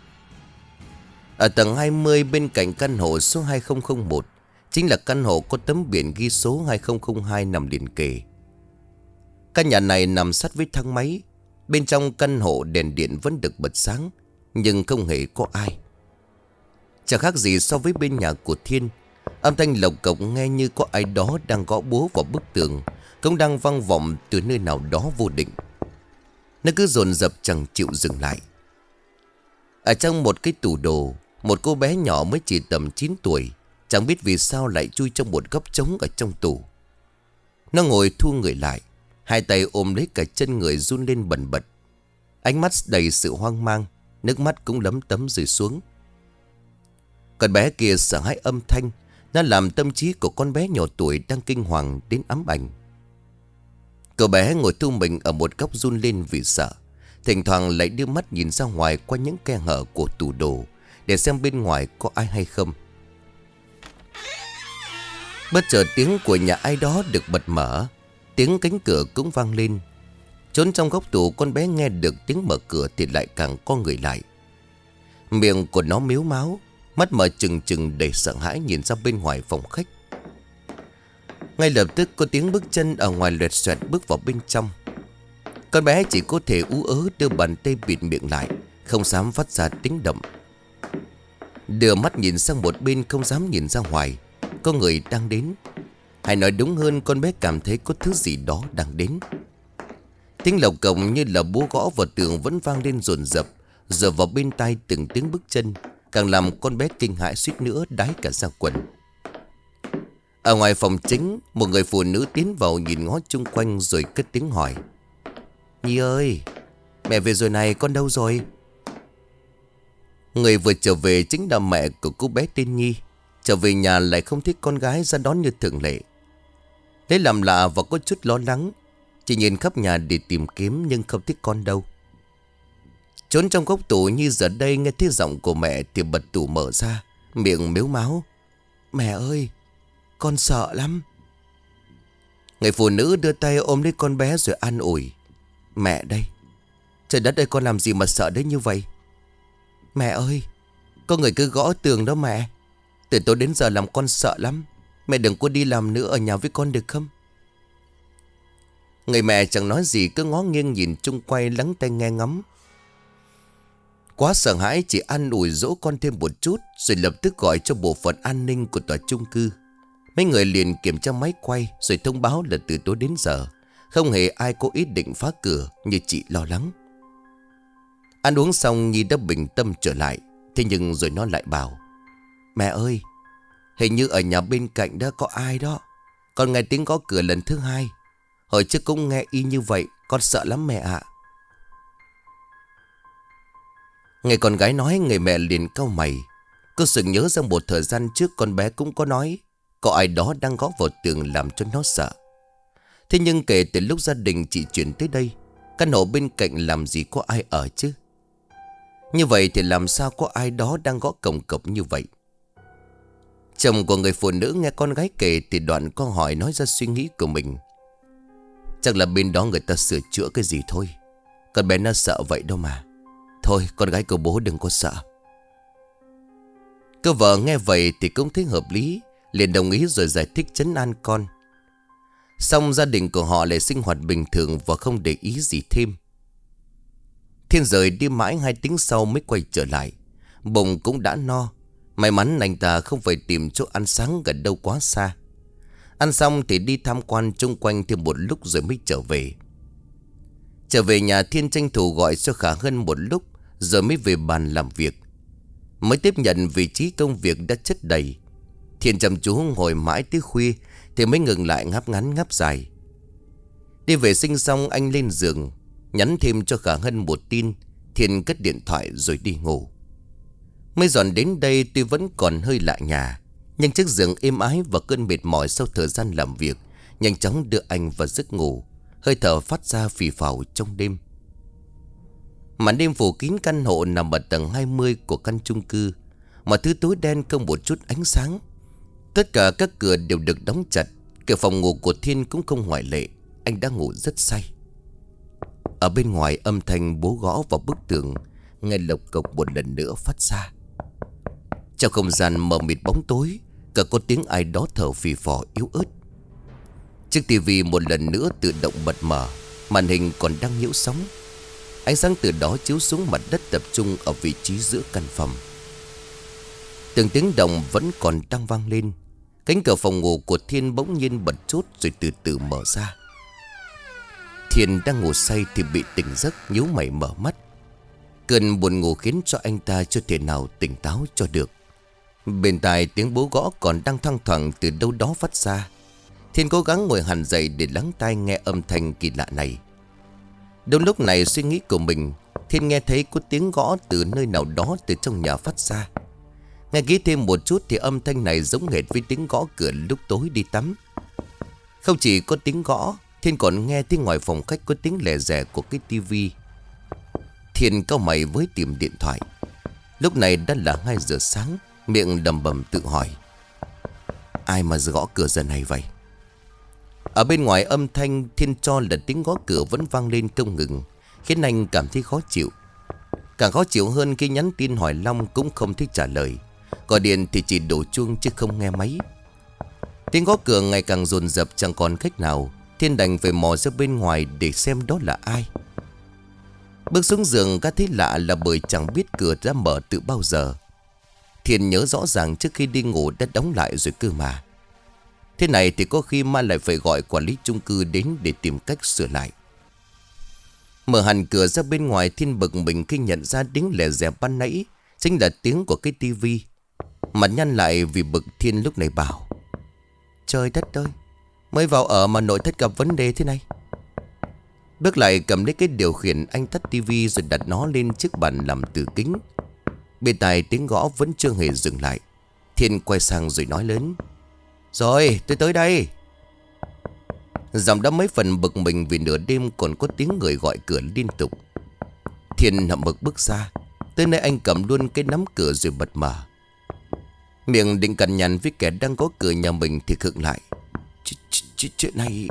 Ở tầng 20 bên cạnh căn hộ số 2001 chính là căn hộ có tấm biển ghi số 2002 nằm liền kề. Căn nhà này nằm sát với thang máy. Bên trong căn hộ đèn điện vẫn được bật sáng, nhưng không hề có ai. Chẳng khác gì so với bên nhà của Thiên. Âm thanh lộc cộc nghe như có ai đó đang gõ búa vào bức tường, cũng đang vang vọng từ nơi nào đó vô định. Nó cứ dồn dập chẳng chịu dừng lại. Ở trong một cái tủ đồ, một cô bé nhỏ mới chỉ tầm 9 tuổi, chẳng biết vì sao lại chui trong một góc trống ở trong tủ. Nó ngồi thu người lại, hai tay ôm lấy cả chân người run lên bần bật. Ánh mắt đầy sự hoang mang, nước mắt cũng lấm tấm rơi xuống. Con bé kia sợ hãi âm thanh, nó làm tâm trí của con bé nhỏ tuổi đang kinh hoàng đến ám ảnh. Cậu bé ngồi thu mình ở một góc run lên vì sợ, thỉnh thoảng lại đưa mắt nhìn ra ngoài qua những khe hở của tủ đồ để xem bên ngoài có ai hay không. Bất chợt tiếng của nhà ai đó được bật mở, tiếng cánh cửa cũng vang lên. Trốn trong góc tủ, con bé nghe được tiếng mở cửa thì lại càng co người lại. Miệng của nó mếu máo, mắt mở trừng trừng đầy sợ hãi nhìn ra bên ngoài phòng khách. Ngay lập tức có tiếng bước chân ở ngoài loẹt xoẹt bước vào bên trong. Con bé chỉ có thể ú ớ đưa bàn tay bịt miệng lại, không dám phát ra tiếng động. Đưa mắt nhìn sang một bên, không dám nhìn ra ngoài. Có người đang đến. Hay nói đúng hơn, con bé cảm thấy có thứ gì đó đang đến. Tiếng lộc cộc như là búa gõ vào tường vẫn vang lên dồn dập, giờ vào bên tai từng tiếng bước chân, càng làm con bé kinh hãi suýt nữa đái cả ra quần. Ở ngoài phòng chính, một người phụ nữ tiến vào nhìn ngó chung quanh rồi cất tiếng hỏi: "Nhi ơi, mẹ về rồi này, con đâu rồi?" Người vừa trở về chính là mẹ của cô bé tên Nhi. Trở về nhà lại không thấy con gái ra đón như thường lệ. Lấy làm lạ và có chút lo lắng, chị nhìn khắp nhà để tìm kiếm nhưng không thấy con đâu. Trốn trong góc tủ Nhi giờ đây nghe thấy giọng của mẹ thì bật tủ mở ra, miệng mếu máo: "Mẹ ơi, con sợ lắm." Người phụ nữ đưa tay ôm lấy con bé rồi an ủi: "Mẹ đây. Trời đất ơi, con làm gì mà sợ đến như vậy?" "Mẹ ơi, có người cứ gõ tường đó mẹ. Từ tối đến giờ làm con sợ lắm. Mẹ đừng có đi làm nữa, ở nhà với con được không?" Người mẹ chẳng nói gì, cứ ngó nghiêng nhìn chung quanh lắng tai nghe ngóng. Quá sợ hãi, chỉ an ủi dỗ con thêm một chút rồi lập tức gọi cho bộ phận an ninh của tòa chung cư. Mấy người liền kiểm tra máy quay rồi thông báo là từ tối đến giờ không hề ai có ý định phá cửa như chị lo lắng. Ăn uống xong Nhi đã bình tâm trở lại. Thế nhưng rồi nó lại bảo: "Mẹ ơi, hình như ở nhà bên cạnh đó có ai đó. Con nghe tiếng gõ cửa lần thứ hai. Hồi trước cũng nghe y như vậy. Con sợ lắm mẹ ạ. Nghe con gái nói, người mẹ liền cau mày. Cô sực nhớ ra một thời gian trước con bé cũng có nói có ai đó đang gõ vào tường làm cho nó sợ. Thế nhưng kể từ lúc gia đình chị chuyển tới đây, căn hộ bên cạnh làm gì có ai ở chứ. Như vậy thì làm sao có ai đó đang gõ cổng cổng như vậy. Chồng của người phụ nữ nghe con gái kể thì đoạn có hỏi nói ra suy nghĩ của mình. Chắc là bên đó người ta sửa chữa cái gì thôi. Con bé nó sợ vậy đâu mà. Thôi con gái của bố đừng có sợ. Cô vợ nghe vậy thì cũng thấy hợp lý, liền đồng ý rồi giải thích trấn an con. Xong gia đình của họ lại sinh hoạt bình thường và không để ý gì thêm. Thiên rời đi mãi 2 tiếng sau mới quay trở lại. Bụng cũng đã no. May mắn anh ta không phải tìm chỗ ăn sáng gần đâu quá xa. Ăn xong thì đi tham quan chung quanh thêm một lúc rồi mới trở về. Trở về nhà, Thiên tranh thủ gọi cho Khả Hân một lúc rồi mới về bàn làm việc. Mới tiếp nhận vị trí công việc đã chất đầy. Thiên chăm chú ngồi mãi tới khuya thì mới ngừng lại ngáp ngắn ngáp dài. Đi vệ sinh xong anh lên giường, nhắn thêm cho Khả Hân một tin. Thiên cất điện thoại rồi đi ngủ. Mới dọn đến đây tuy vẫn còn hơi lạ nhà, nhưng chiếc giường êm ái và cơn mệt mỏi sau thời gian làm việc nhanh chóng đưa anh vào giấc ngủ. Hơi thở phát ra phì phào trong đêm. Màn đêm phủ kín căn hộ nằm ở tầng 20 của căn chung cư. Mọi thứ tối đen không một chút ánh sáng. Tất cả các cửa đều được đóng chặt. Cửa phòng ngủ của Thiên cũng không ngoại lệ. Anh đã ngủ rất say. Ở bên ngoài âm thanh bố gõ vào bức tường nghe lộc cộc một lần nữa phát ra. Trong không gian mờ mịt bóng tối, cả có tiếng ai đó thở phì phò yếu ớt. Chiếc tivi một lần nữa tự động bật mở. Màn hình còn đang nhiễu sóng. Ánh sáng từ đó chiếu xuống mặt đất tập trung ở vị trí giữa căn phòng. Từng tiếng động vẫn còn đang vang lên. Cánh cửa phòng ngủ của Thiên bỗng nhiên bật chốt rồi từ từ mở ra. Thiên đang ngủ say thì bị tỉnh giấc, nhíu mày mở mắt. Cơn buồn ngủ khiến cho anh ta chưa thể nào tỉnh táo cho được. Bên tai tiếng bố gõ còn đang thoang thoảng từ đâu đó phát ra. Thiên cố gắng ngồi hẳn dậy để lắng tai nghe âm thanh kỳ lạ này. Đúng lúc này suy nghĩ của mình, Thiên nghe thấy có tiếng gõ từ nơi nào đó từ trong nhà phát ra. Nghe kỹ thêm một chút thì âm thanh này giống hệt với tiếng gõ cửa lúc tối đi tắm. Không chỉ có tiếng gõ, Thiên còn nghe tiếng ngoài phòng khách có tiếng lè rè của cái tivi. Thiên cau mày với tìm điện thoại. Lúc này đã là 2 giờ sáng, miệng đầm bầm tự hỏi. Ai mà gõ cửa giờ này vậy? Ở bên ngoài âm thanh Thiên cho là tiếng gõ cửa vẫn vang lên không ngừng, khiến anh cảm thấy khó chịu. Càng khó chịu hơn khi nhắn tin hỏi Long cũng không thích trả lời. Gọi điện thì chỉ đổ chuông chứ không nghe máy. Tiếng gõ cửa ngày càng dồn dập chẳng còn cách nào. Thiên đành phải mò ra bên ngoài để xem đó là ai. Bước xuống giường có thấy lạ là bởi chẳng biết cửa đã mở từ bao giờ. Thiên nhớ rõ ràng trước khi đi ngủ đã đóng lại rồi cơ mà. Thế này thì có khi mai lại phải gọi quản lý chung cư đến để tìm cách sửa lại. Mở hẳn cửa ra bên ngoài, Thiên bực mình khi nhận ra tiếng lè dè ban nãy chính là tiếng của cái tivi. Mặt nhăn lại vì bực, Thiên lúc này bảo: Trời đất ơi, mới vào ở mà nội thất gặp vấn đề thế này. Bước lại cầm lấy cái điều khiển, anh tắt tivi rồi đặt nó lên chiếc bàn làm từ kính. Bên tai tiếng gõ vẫn chưa hề dừng lại. Thiên quay sang rồi nói lớn: Rồi tôi tới đây. Giọng đã mấy phần bực mình vì nửa đêm còn có tiếng người gọi cửa liên tục. Thiên hậm hực bước ra. Tới nơi anh cầm luôn cái nắm cửa rồi bật mở. Miệng định cằn nhằn với kẻ đang có cửa nhà mình thì khựng lại. Chuyện này...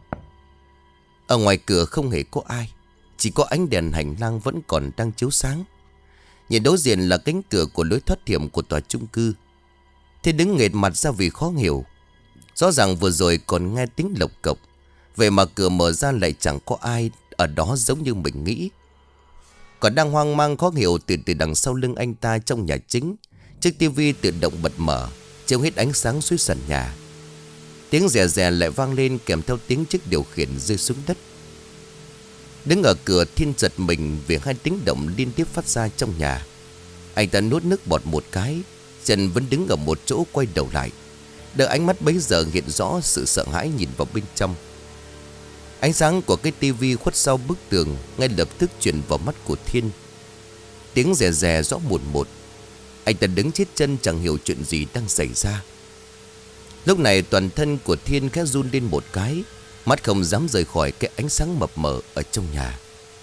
Ở ngoài cửa không hề có ai. Chỉ có ánh đèn hành lang vẫn còn đang chiếu sáng. Nhìn đối diện là cánh cửa của lối thoát hiểm của tòa chung cư. Thiên đứng nghệt mặt ra vì khó hiểu. Rõ ràng vừa rồi còn nghe tiếng lộc cộc, vậy mà cửa mở ra lại chẳng có ai ở đó giống như mình nghĩ. Còn đang hoang mang khó hiểu, từ đằng sau lưng anh ta trong nhà chính, chiếc tivi tự động bật mở, chiếu hết ánh sáng suối sàn nhà. Tiếng rè rè lại vang lên kèm theo tiếng chiếc điều khiển rơi xuống đất. Đứng ở cửa, Thiên giật mình vì 2 tiếng động liên tiếp phát ra trong nhà. Anh ta nuốt nước bọt một cái, chân vẫn đứng ở một chỗ quay đầu lại. Đợi ánh mắt bấy giờ hiện rõ sự sợ hãi nhìn vào bên trong. Ánh sáng của cái tivi khuất sau bức tường ngay lập tức truyền vào mắt của Thiên. Tiếng rè rè rõ một một. Anh ta đứng chết chân chẳng hiểu chuyện gì đang xảy ra. Lúc này toàn thân của Thiên khẽ run lên một cái. Mắt không dám rời khỏi cái ánh sáng mập mờ ở trong nhà.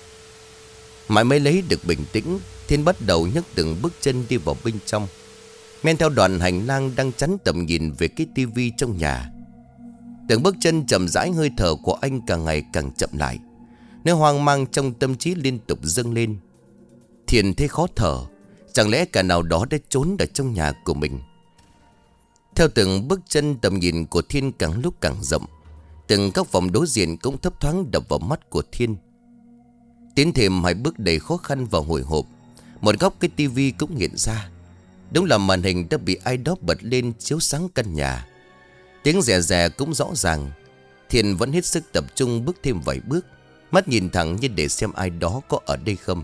Mãi mới lấy được bình tĩnh, Thiên bắt đầu nhấc từng bước chân đi vào bên trong, men theo đoạn hành lang đang chắn tầm nhìn về cái tivi trong nhà. Từng bước chân chậm rãi, hơi thở của anh càng ngày càng chậm lại. Nỗi hoang mang trong tâm trí liên tục dâng lên. Thiên thấy khó thở. Chẳng lẽ cả nào đó đã trốn ở trong nhà của mình? Theo từng bước chân, tầm nhìn của Thiên càng lúc càng rộng. Từng góc phòng đối diện cũng thấp thoáng đập vào mắt của Thiên. Tiến thêm 2 bước đầy khó khăn và hồi hộp, một góc cái tivi cũng hiện ra. Đúng là màn hình đã bị ai đó bật lên chiếu sáng căn nhà. Tiếng rè rè cũng rõ ràng. Thiên vẫn hết sức tập trung bước thêm vài bước, mắt nhìn thẳng như để xem ai đó có ở đây không.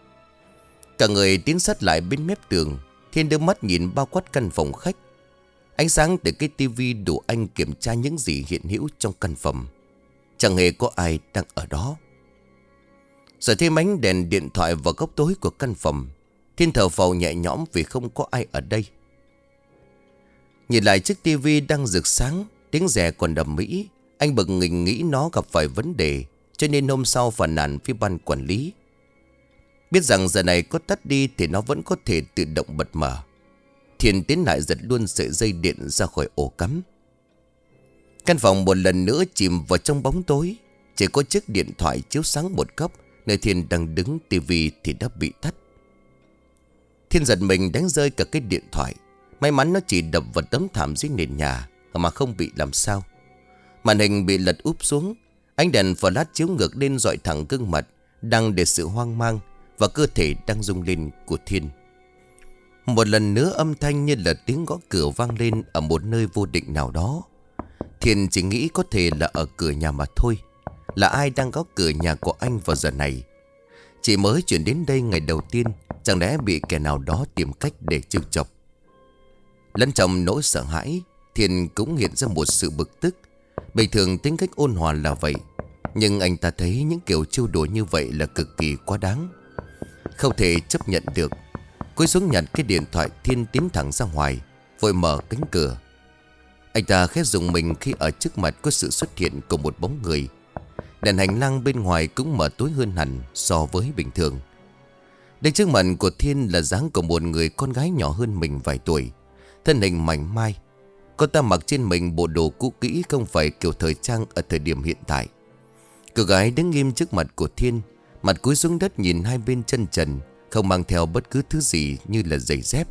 Cả người tiến sát lại bên mép tường. Thiên đưa mắt nhìn bao quát căn phòng khách. Ánh sáng từ cái tivi đủ anh kiểm tra những gì hiện hữu trong căn phòng. Chẳng hề có ai đang ở đó. Rồi thêm ánh đèn điện thoại vào góc tối của căn phòng. Thiên thở phào nhẹ nhõm vì không có ai ở đây. Nhìn lại chiếc tivi đang rực sáng, tiếng rè còn đầm mỹ. Anh bực mình nghĩ nó gặp phải vấn đề, cho nên hôm sau phàn nàn phía ban quản lý. Biết rằng giờ này có tắt đi thì nó vẫn có thể tự động bật mở. Thiên tiến lại giật luôn sợi dây điện ra khỏi ổ cắm. Căn phòng một lần nữa chìm vào trong bóng tối. Chỉ có chiếc điện thoại chiếu sáng một góc. Nơi Thiên đang đứng, tivi thì đã bị tắt. Thiên giật mình đánh rơi cả cái điện thoại. May mắn nó chỉ đập vào tấm thảm dưới nền nhà mà không bị làm sao. Màn hình bị lật úp xuống. Ánh đèn flash chiếu ngược lên rọi thẳng gương mặt đang để sự hoang mang và cơ thể đang rung lên của Thiên. Một lần nữa âm thanh như là tiếng gõ cửa vang lên ở một nơi vô định nào đó. Thiên chỉ nghĩ có thể là ở cửa nhà mà thôi. Là ai đang gõ cửa nhà của anh vào giờ này? Chỉ mới chuyển đến đây ngày đầu tiên, chẳng lẽ bị kẻ nào đó tìm cách để trêu chọc? Lẫn trong nỗi sợ hãi, Thiên cũng hiện ra một sự bực tức. Bình thường tính cách ôn hòa là vậy, nhưng anh ta thấy những kiểu trêu đùa như vậy là cực kỳ quá đáng. Không thể chấp nhận được. Cúi xuống nhặt cái điện thoại, Thiên tiến thẳng ra ngoài, vội mở cánh cửa. Anh ta khẽ rùng mình khi ở trước mặt có sự xuất hiện của một bóng người. Đèn hành lang bên ngoài cũng mở tối hơn hẳn so với bình thường. Đến trước mặt của Thiên là dáng của một người con gái nhỏ hơn mình vài tuổi. Thân hình mảnh mai. Cô ta mặc trên mình bộ đồ cũ kỹ, không phải kiểu thời trang ở thời điểm hiện tại. Cô gái đứng nghiêm trước mặt của Thiên, mặt cúi xuống đất nhìn hai bên chân trần, không mang theo bất cứ thứ gì như là giày dép.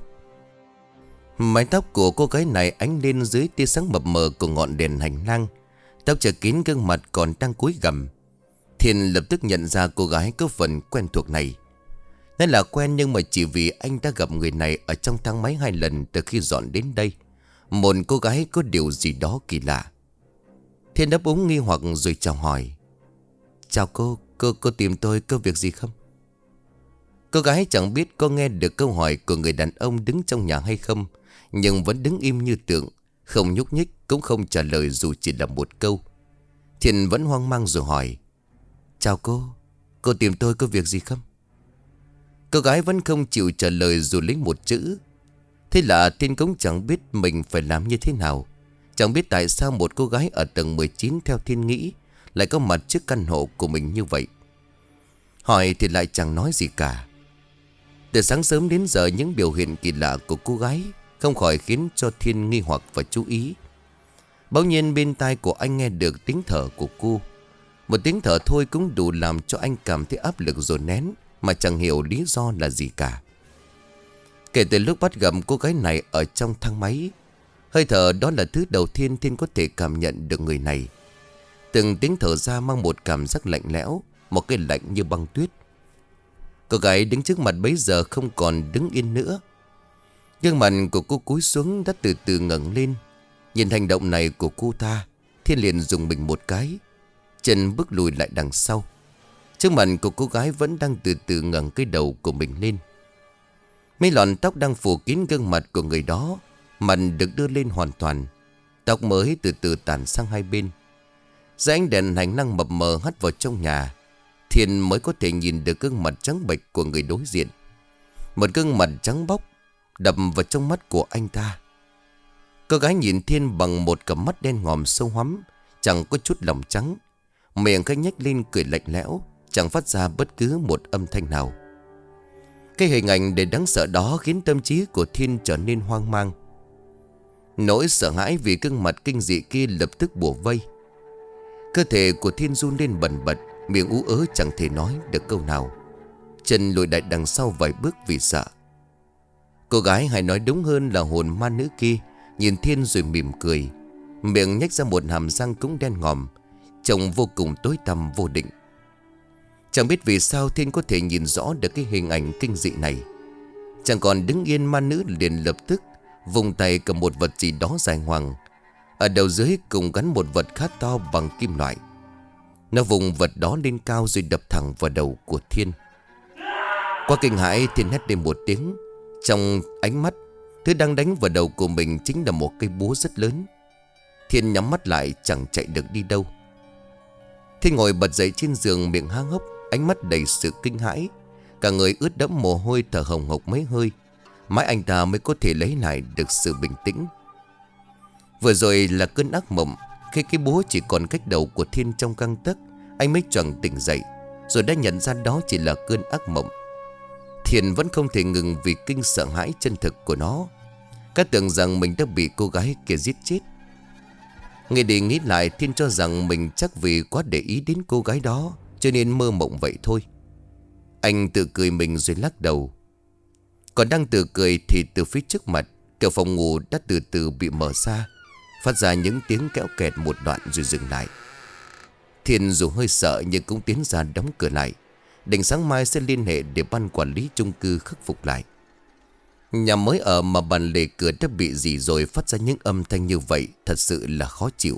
Mái tóc của cô gái này ánh lên dưới tia sáng mập mờ của ngọn đèn hành lang. Tóc che kín gương mặt còn đang cúi gằm. Thiên lập tức nhận ra cô gái có phần quen thuộc này. Nên là quen, nhưng mà chỉ vì anh đã gặp người này ở trong thang máy 2 lần từ khi dọn đến đây. Một cô gái có điều gì đó kỳ lạ. Thiên đáp ứng nghi hoặc rồi chào hỏi. Chào cô tìm tôi có việc gì không? Cô gái chẳng biết có nghe được câu hỏi của người đàn ông đứng trong nhà hay không, nhưng vẫn đứng im như tượng, không nhúc nhích, cũng không trả lời dù chỉ là một câu. Thiên vẫn hoang mang rồi hỏi. Chào cô tìm tôi có việc gì không? Cô gái vẫn không chịu trả lời dù lấy một chữ. Thế là Thiên cũng chẳng biết mình phải làm như thế nào. Chẳng biết tại sao một cô gái ở tầng 19 theo Thiên nghĩ lại có mặt trước căn hộ của mình như vậy. Hỏi thì lại chẳng nói gì cả. Từ sáng sớm đến giờ, những biểu hiện kỳ lạ của cô gái không khỏi khiến cho Thiên nghi hoặc và chú ý. Bỗng nhiên bên tai của anh nghe được tiếng thở của cô. Một tiếng thở thôi cũng đủ làm cho anh cảm thấy áp lực dồn nén, mà chẳng hiểu lý do là gì cả. Kể từ lúc bắt gặp cô gái này ở trong thang máy, hơi thở đó là thứ đầu tiên Thiên có thể cảm nhận được người này. Từng tiếng thở ra mang một cảm giác lạnh lẽo, một cái lạnh như băng tuyết. Cô gái đứng trước mặt bấy giờ không còn đứng yên nữa. Gương mặt của cô cúi xuống đã từ từ ngẩng lên. Nhìn hành động này của cô ta, Thiên liền dùng mình một cái, chân bước lùi lại đằng sau. Trước mặt của cô gái vẫn đang từ từ ngẩng cái đầu của mình lên. Mấy lọn tóc đang phủ kín gương mặt của người đó, mặt được đưa lên hoàn toàn. Tóc mới từ từ tản sang hai bên. Dưới ánh đèn hành lang mập mờ hắt vào trong nhà, Thiên mới có thể nhìn được gương mặt trắng bệch của người đối diện. Một gương mặt trắng bóc đập vào trong mắt của anh ta. Cô gái nhìn Thiên bằng một cặp mắt đen ngòm sâu hoắm, chẳng có chút lòng trắng. Miệng khẽ nhếch lên cười lạnh lẽo, chẳng phát ra bất cứ một âm thanh nào. Cái hình ảnh đầy đáng sợ đó khiến tâm trí của Thiên trở nên hoang mang. Nỗi sợ hãi vì gương mặt kinh dị kia lập tức bủa vây. Cơ thể của Thiên run lên bần bật, miệng ú ớ chẳng thể nói được câu nào. Chân lùi lại đằng sau vài bước vì sợ. Cô gái hay nói đúng hơn là hồn ma nữ kia nhìn Thiên rồi mỉm cười, miệng nhếch ra một hàm răng cũng đen ngòm, trông vô cùng tối tăm vô định. Chẳng biết vì sao Thiên có thể nhìn rõ được cái hình ảnh kinh dị này. Chẳng còn đứng yên, ma nữ liền lập tức vùng tay cầm một vật gì đó dài ngoằng, ở đầu dưới cùng gắn một vật khá to bằng kim loại. Nó vùng vật đó lên cao rồi đập thẳng vào đầu của Thiên. Qua kinh hãi, Thiên hét lên một tiếng. Trong ánh mắt, thứ đang đánh vào đầu của mình chính là một cây búa rất lớn. Thiên nhắm mắt lại chẳng chạy được đi đâu. Thiên ngồi bật dậy trên giường, miệng há hốc, ánh mắt đầy sự kinh hãi. Cả người ướt đẫm mồ hôi, thở hồng hộc mấy hơi. Mãi anh ta mới có thể lấy lại được sự bình tĩnh. Vừa rồi là cơn ác mộng. Khi cái búa chỉ còn cách đầu của Thiên trong gang tấc, anh mới choàng tỉnh dậy, rồi đã nhận ra đó chỉ là cơn ác mộng. Thiên vẫn không thể ngừng vì kinh sợ hãi chân thực của nó. Các tưởng rằng mình đã bị cô gái kia giết chết. Nghĩ đi nghĩ lại, Thiên cho rằng mình chắc vì quá để ý đến cô gái đó cho nên mơ mộng vậy thôi. Anh tự cười mình rồi lắc đầu. Còn đang tự cười thì từ phía trước mặt, cửa phòng ngủ đã từ từ bị mở ra, phát ra những tiếng kéo kẹt một đoạn rồi dừng lại. Thiên dù hơi sợ nhưng cũng tiến ra đóng cửa lại, định sáng mai sẽ liên hệ để ban quản lý chung cư khắc phục lại. Nhà mới ở mà bàn lề cửa đã bị gì rồi phát ra những âm thanh như vậy, thật sự là khó chịu.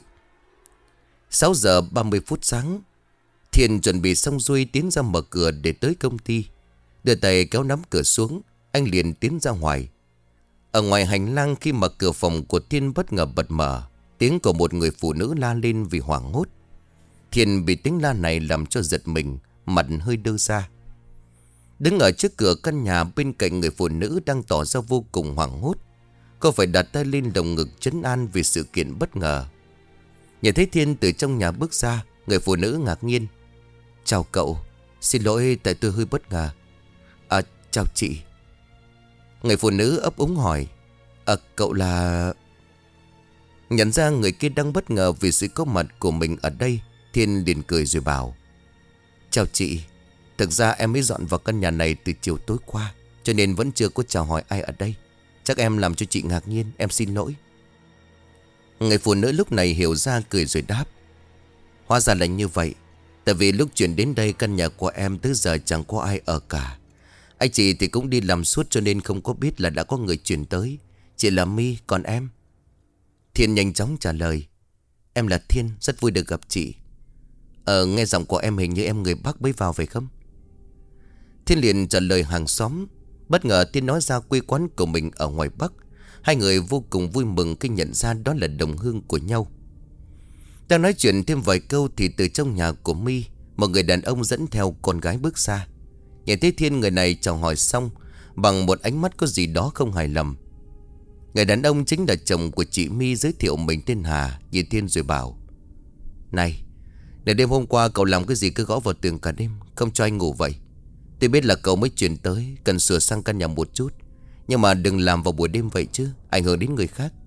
6 giờ 30 phút sáng, Thiên chuẩn bị xong xuôi tiến ra mở cửa để tới công ty. Đưa tay kéo nắm cửa xuống, anh liền tiến ra ngoài. Ở ngoài hành lang, khi mở cửa phòng của Thiên bất ngờ bật mở, tiếng của một người phụ nữ la lên vì hoảng hốt. Thiên bị tiếng la này làm cho giật mình, mặt hơi đơ ra. Đứng ở trước cửa căn nhà bên cạnh người phụ nữ đang tỏ ra vô cùng hoảng hốt. Cô phải đặt tay lên lồng ngực trấn an vì sự kiện bất ngờ. Nhìn thấy Thiên từ trong nhà bước ra, người phụ nữ ngạc nhiên. Chào cậu, xin lỗi tại tôi hơi bất ngờ. Chào chị. Người phụ nữ ấp úng hỏi. Cậu là... Nhận ra người kia đang bất ngờ vì sự có mặt của mình ở đây, Thiên liền cười rồi bảo. Chào chị. Thực ra em mới dọn vào căn nhà này từ chiều tối qua, cho nên vẫn chưa có chào hỏi ai ở đây. Chắc em làm cho chị ngạc nhiên, em xin lỗi. Người phụ nữ lúc này hiểu ra, cười rồi đáp. Hóa ra là như vậy. Tại vì lúc chuyển đến đây căn nhà của em tới giờ chẳng có ai ở cả. Anh chị thì cũng đi làm suốt cho nên không có biết là đã có người chuyển tới. Chị là My, còn em? Thiên nhanh chóng trả lời. Em là Thiên, rất vui được gặp chị. Nghe giọng của em hình như em người Bắc mới vào phải không? Thiên liền trả lời hàng xóm. Bất ngờ Thiên nói ra quê quán của mình ở ngoài Bắc. Hai người vô cùng vui mừng khi nhận ra đó là đồng hương của nhau. Đang nói chuyện thêm vài câu thì từ trong nhà của My, một người đàn ông dẫn theo con gái bước ra. Nhìn thấy Thiên, người này chào hỏi xong bằng một ánh mắt có gì đó không hài lòng. Người đàn ông chính là chồng của chị My, giới thiệu mình tên Hà. Nhìn Thiên rồi bảo. Này, để đêm hôm qua cậu làm cái gì cứ gõ vào tường cả đêm, không cho anh ngủ vậy? Tôi biết là cậu mới chuyển tới, cần sửa sang căn nhà một chút, nhưng mà đừng làm vào buổi đêm vậy chứ, ảnh hưởng đến người khác.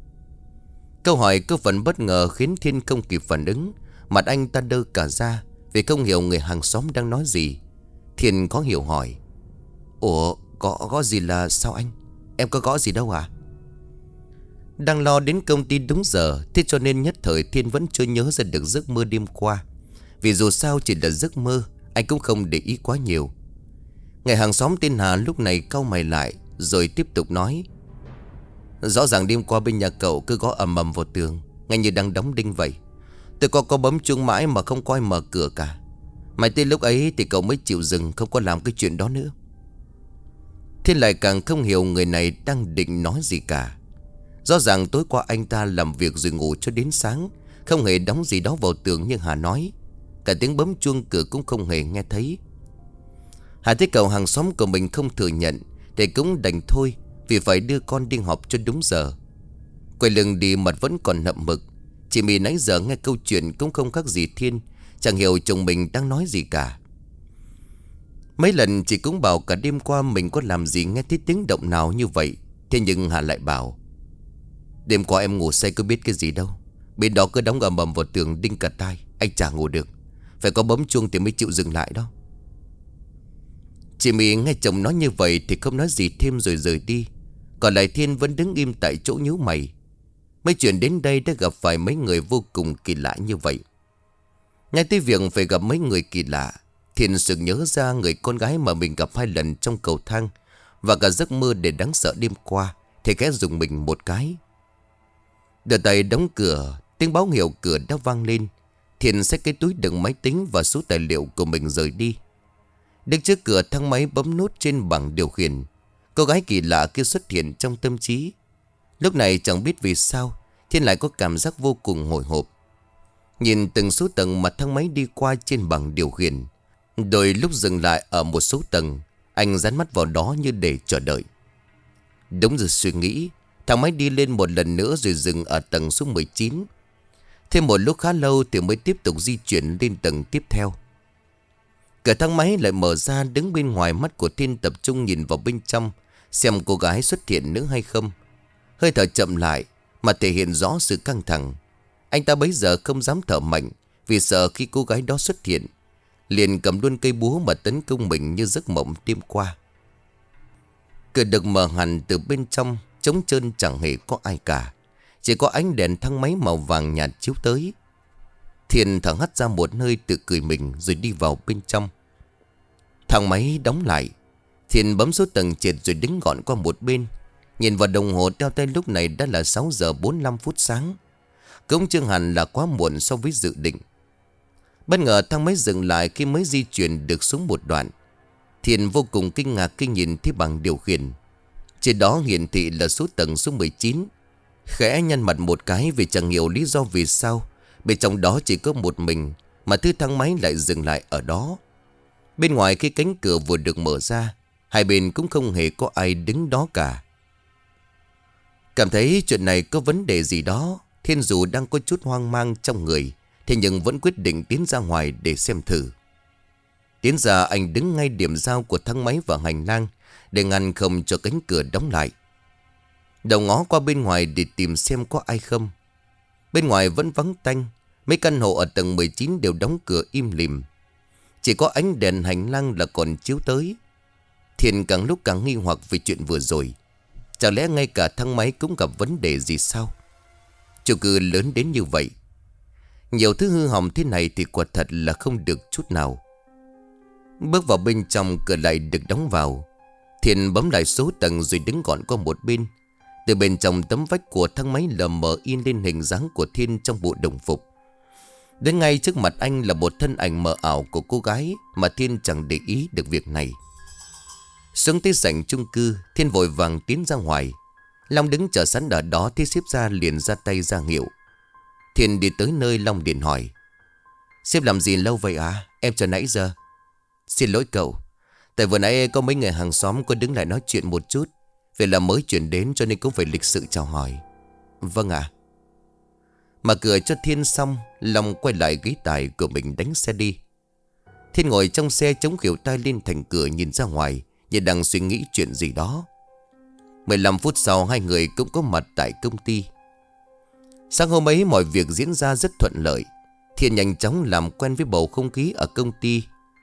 Câu hỏi có phần bất ngờ khiến Thiên không kịp phản ứng. Mặt anh ta đơ cả ra vì không hiểu người hàng xóm đang nói gì. Thiên khó hiểu hỏi. Ủa, gõ gì là sao anh? Em có gõ gì đâu à? Đang lo đến công ty đúng giờ, thế cho nên nhất thời Thiên vẫn chưa nhớ ra được giấc mơ đêm qua. Vì dù sao chỉ là giấc mơ, anh cũng không để ý quá nhiều. Người hàng xóm tên Hà lúc này cau mày lại rồi tiếp tục nói. Rõ ràng đêm qua bên nhà cậu cứ gõ ầm ầm vào tường, ngay như đang đóng đinh vậy. Tôi có bấm chuông mãi mà không có ai mở cửa cả. Mãi tới lúc ấy thì cậu mới chịu dừng, không có làm cái chuyện đó nữa. Thiên lại càng không hiểu người này đang định nói gì cả. Rõ ràng tối qua anh ta làm việc rồi ngủ cho đến sáng, không hề đóng gì đó vào tường như Hà nói. Cả tiếng bấm chuông cửa cũng không hề nghe thấy. Hà thấy cậu hàng xóm của mình không thừa nhận thì cũng đành thôi, vì phải đưa con đi học cho đúng giờ. Quay lưng đi mặt vẫn còn nậm mực. Chị Mì nãy giờ nghe câu chuyện cũng không khác gì Thiên, chẳng hiểu chồng mình đang nói gì cả. Mấy lần chị cũng bảo cả đêm qua mình có làm gì nghe thấy tiếng động nào như vậy. Thế nhưng Hà lại bảo: đêm qua em ngủ say có biết cái gì đâu. Bên đó cứ đóng ầm ầm vào tường đinh cả tai, anh chả ngủ được. Phải có bấm chuông thì mới chịu dừng lại đó. Chị Mì nghe chồng nói như vậy thì không nói gì thêm rồi rời đi. Còn lại Thiên vẫn đứng im tại chỗ nhíu mày. Mấy chuyện đến đây đã gặp phải mấy người vô cùng kỳ lạ như vậy. Ngay tới việc phải gặp mấy người kỳ lạ, Thiên sực nhớ ra người con gái mà mình gặp 2 lần trong cầu thang, và cả giấc mơ để đáng sợ đêm qua. Thì khẽ dùng mình một cái. Đưa tay đóng cửa, tiếng báo hiệu cửa đã vang lên. Thiên xách cái túi đựng máy tính và số tài liệu của mình rời đi. Đứng trước cửa thang máy bấm nút trên bảng điều khiển, cô gái kỳ lạ kia xuất hiện trong tâm trí. Lúc này chẳng biết vì sao Thiên lại có cảm giác vô cùng hồi hộp. Nhìn từng số tầng mà thang máy đi qua trên bảng điều khiển, đôi lúc dừng lại ở một số tầng, anh dán mắt vào đó như để chờ đợi. Đúng rồi suy nghĩ, thang máy đi lên một lần nữa rồi dừng ở tầng số 19. Thêm một lúc khá lâu thì mới tiếp tục di chuyển lên tầng tiếp theo. Cửa thang máy lại mở ra, đứng bên ngoài mắt của Thiên tập trung nhìn vào bên trong, xem cô gái xuất hiện nữa hay không. Hơi thở chậm lại mà thể hiện rõ sự căng thẳng. Anh ta bấy giờ không dám thở mạnh, vì sợ khi cô gái đó xuất hiện liền cầm luôn cây búa mà tấn công mình như giấc mộng đêm qua. Cửa được mở hẳn từ bên trong, trống trơn chẳng hề có ai cả. Chỉ có ánh đèn thang máy màu vàng nhạt chiếu tới. Thiên thở hắt ra một hơi tự cười mình rồi đi vào bên trong. Thang máy đóng lại. Thiên bấm số tầng trệt rồi đứng gọn qua một bên. Nhìn vào đồng hồ đeo tay lúc này đã là 6 giờ 45 phút sáng. Cũng chưa hẳn là quá muộn so với dự định. Bất ngờ thang máy dừng lại khi mới di chuyển được xuống một đoạn. Thiên vô cùng kinh ngạc khi nhìn thấy bảng điều khiển. Trên đó hiển thị là số tầng số 19. Khẽ nhăn mặt một cái vì chẳng hiểu lý do vì sao bên trong đó chỉ có một mình mà thứ thang máy lại dừng lại ở đó. Bên ngoài khi cánh cửa vừa được mở ra, hai bên cũng không hề có ai đứng đó cả. Cảm thấy chuyện này có vấn đề gì đó, Thiên dù đang có chút hoang mang trong người, thế nhưng vẫn quyết định tiến ra ngoài để xem thử. Tiến ra, anh đứng ngay điểm giao của thang máy và hành lang để ngăn không cho cánh cửa đóng lại. Đầu ngó qua bên ngoài để tìm xem có ai không. Bên ngoài vẫn vắng tanh. Mấy căn hộ ở tầng 19 đều đóng cửa im lìm. Chỉ có ánh đèn hành lang là còn chiếu tới. Thiên càng lúc càng nghi hoặc về chuyện vừa rồi. Chẳng lẽ ngay cả thang máy cũng gặp vấn đề gì sao? Chung cư lớn đến như vậy, nhiều thứ hư hỏng thế này thì quả thật là không được chút nào. Bước vào bên trong, cửa lại được đóng vào. Thiên bấm lại số tầng rồi đứng gọn qua một bên. Từ bên trong tấm vách của thang máy lờ mờ in lên hình dáng của Thiên trong bộ đồng phục. Đến ngay trước mặt anh là một thân ảnh mờ ảo của cô gái mà Thiên chẳng để ý được việc này. Xuống tới sảnh chung cư, Thiên vội vàng tiến ra ngoài. Long đứng chờ sẵn ở đó, thì sếp ra liền ra tay ra hiệu. Thiên đi tới nơi Long điện hỏi: sếp làm gì lâu vậy à? Em chờ nãy giờ. Xin lỗi cậu, tại vừa nãy có mấy người hàng xóm có đứng lại nói chuyện một chút. Vì là mới chuyển đến cho nên cũng phải lịch sự chào hỏi. Vâng ạ. Mà cửa cho Thiên xong, Long quay lại ghế tài của mình đánh xe đi. Thiên ngồi trong xe chống khuỷu tay lên thành cửa nhìn ra ngoài, như đang suy nghĩ chuyện gì đó. 15 phút sau, hai người cũng có mặt tại công ty. Sáng hôm ấy mọi việc diễn ra rất thuận lợi. Thiên nhanh chóng làm quen với bầu không khí ở công ty.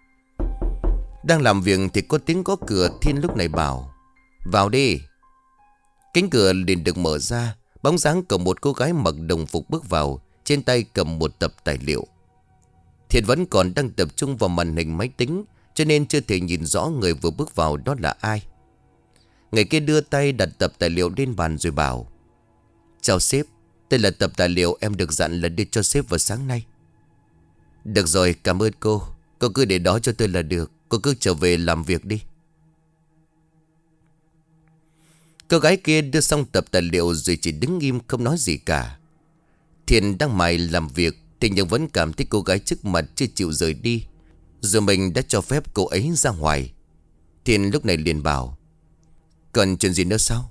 Đang làm việc thì có tiếng gõ cửa. Thiên lúc này bảo: vào đi. Cánh cửa liền được mở ra. Bóng dáng của một cô gái mặc đồng phục bước vào, trên tay cầm một tập tài liệu. Thiên vẫn còn đang tập trung vào màn hình máy tính, cho nên chưa thể nhìn rõ người vừa bước vào đó là ai. Người kia đưa tay đặt tập tài liệu lên bàn rồi bảo: chào sếp, đây là tập tài liệu em được dặn là đưa cho sếp vào sáng nay. Được rồi, cảm ơn cô. Cô cứ để đó cho tôi là được. Cô cứ trở về làm việc đi. Cô gái kia đưa xong tập tài liệu rồi chỉ đứng im không nói gì cả. Thiên đang mải làm việc thì nhưng vẫn cảm thấy cô gái trước mặt chưa chịu rời đi. Rồi mình đã cho phép cô ấy ra ngoài. Thiên lúc này liền bảo: còn chuyện gì nữa sao?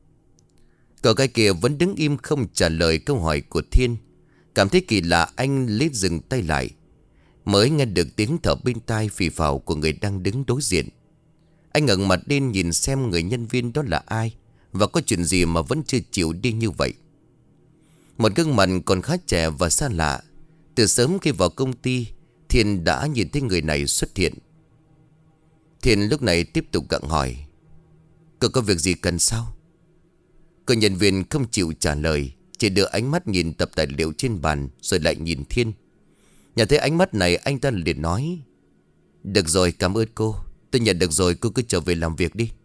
Cô gái kia vẫn đứng im không trả lời câu hỏi của Thiên. Cảm thấy kỳ lạ, anh lấy dừng tay lại. Mới nghe được tiếng thở bên tai phì phào của người đang đứng đối diện. Anh ngẩng mặt lên nhìn xem người nhân viên đó là ai, và có chuyện gì mà vẫn chưa chịu đi như vậy. Một gương mặt còn khá trẻ và xa lạ. Từ sớm khi vào công ty, Thiên đã nhìn thấy người này xuất hiện. Thiên lúc này tiếp tục gặng hỏi: cô có việc gì cần sao? Cô nhân viên không chịu trả lời, chỉ đưa ánh mắt nhìn tập tài liệu trên bàn rồi lại nhìn Thiên. Nhận thấy ánh mắt này, anh ta liền nói: được rồi, cảm ơn cô. Tôi nhận được rồi, cô cứ trở về làm việc đi.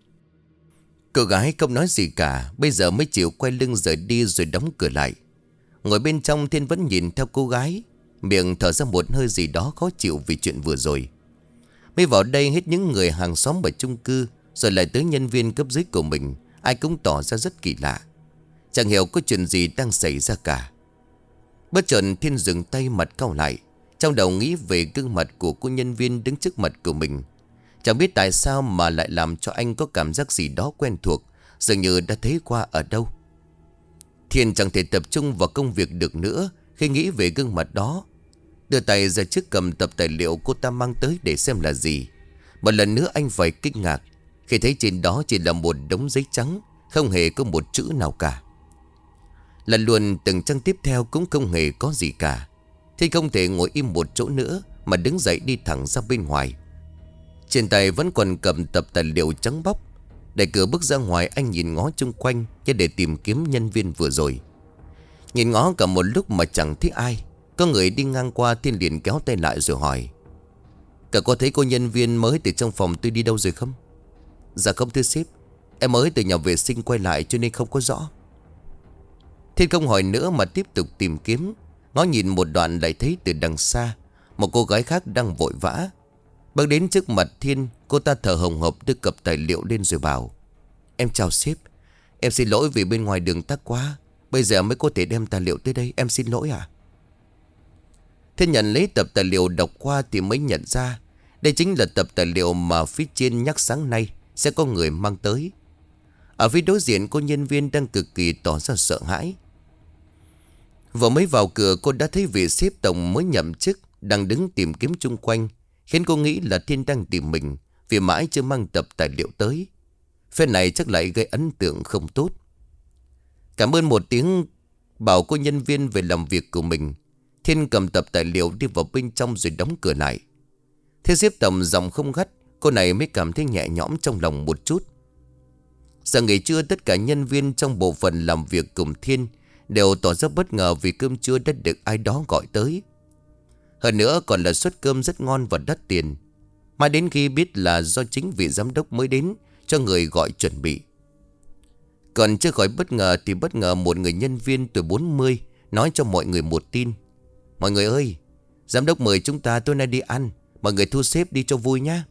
Cô gái không nói gì cả, bây giờ mới chịu quay lưng rời đi rồi đóng cửa lại. Ngồi bên trong, Thiên vẫn nhìn theo cô gái, miệng thở ra một hơi gì đó khó chịu vì chuyện vừa rồi. Mới vào đây hết những người hàng xóm ở chung cư, rồi lại tới nhân viên cấp dưới của mình, ai cũng tỏ ra rất kỳ lạ. Chẳng hiểu có chuyện gì đang xảy ra cả. Bất chợt Thiên dừng tay, mặt cau lại. Trong đầu nghĩ về gương mặt của cô nhân viên đứng trước mặt của mình. Chẳng biết tại sao mà lại làm cho anh có cảm giác gì đó quen thuộc, dường như đã thấy qua ở đâu. Thiên chẳng thể tập trung vào công việc được nữa khi nghĩ về gương mặt đó. Đưa tay ra trước cầm tập tài liệu cô ta mang tới để xem là gì. Một lần nữa anh phải kinh ngạc khi thấy trên đó chỉ là một đống giấy trắng, không hề có một chữ nào cả. Lần luôn từng trang tiếp theo cũng không hề có gì cả. Thì không thể ngồi im một chỗ nữa mà đứng dậy đi thẳng ra bên ngoài. Trên tay vẫn còn cầm tập tài liệu trắng bóc. Đẩy cửa bước ra ngoài, anh nhìn ngó chung quanh như để tìm kiếm nhân viên vừa rồi. Nhìn ngó cả một lúc mà chẳng thấy ai. Có người đi ngang qua, Thiên liền kéo tay lại rồi hỏi: cả có thấy cô nhân viên mới từ trong phòng tôi đi đâu rồi không? Dạ không thưa sếp, em mới từ nhà vệ sinh quay lại cho nên không có rõ. Thiên không hỏi nữa mà tiếp tục tìm kiếm. Ngó nhìn một đoạn lại thấy từ đằng xa một cô gái khác đang vội vã bước đến trước mặt Thiên. Cô ta thở hồng hộc đưa cặp tài liệu lên rồi bảo: em chào sếp, em xin lỗi vì bên ngoài đường tắc quá, bây giờ mới có thể đem tài liệu tới đây, em xin lỗi ạ. Thiên nhận lấy tập tài liệu đọc qua thì mới nhận ra đây chính là tập tài liệu mà phía trên nhắc sáng nay sẽ có người mang tới. Ở phía đối diện, cô nhân viên đang cực kỳ tỏ ra sợ hãi. Vừa mới vào cửa, cô đã thấy vị sếp tổng mới nhậm chức đang đứng tìm kiếm chung quanh, khiến cô nghĩ là Thiên đang tìm mình vì mãi chưa mang tập tài liệu tới. Phen này chắc lại gây ấn tượng không tốt. Cảm ơn một tiếng bảo cô nhân viên về làm việc của mình, Thiên cầm tập tài liệu đi vào bên trong rồi đóng cửa lại. Thế sếp tổng giọng không gắt, cô này mới cảm thấy nhẹ nhõm trong lòng một chút. Giờ nghỉ trưa, tất cả nhân viên trong bộ phận làm việc cùng Thiên đều tỏ ra bất ngờ vì cơm trưa đã được ai đó gọi tới. Hơn nữa còn là suất cơm rất ngon và đắt tiền. Mà đến khi biết là do chính vị giám đốc mới đến cho người gọi chuẩn bị. Còn chưa khỏi bất ngờ thì bất ngờ một người nhân viên tuổi 40 nói cho mọi người một tin: mọi người ơi, giám đốc mời chúng ta tối nay đi ăn, mọi người thu xếp đi cho vui nhá.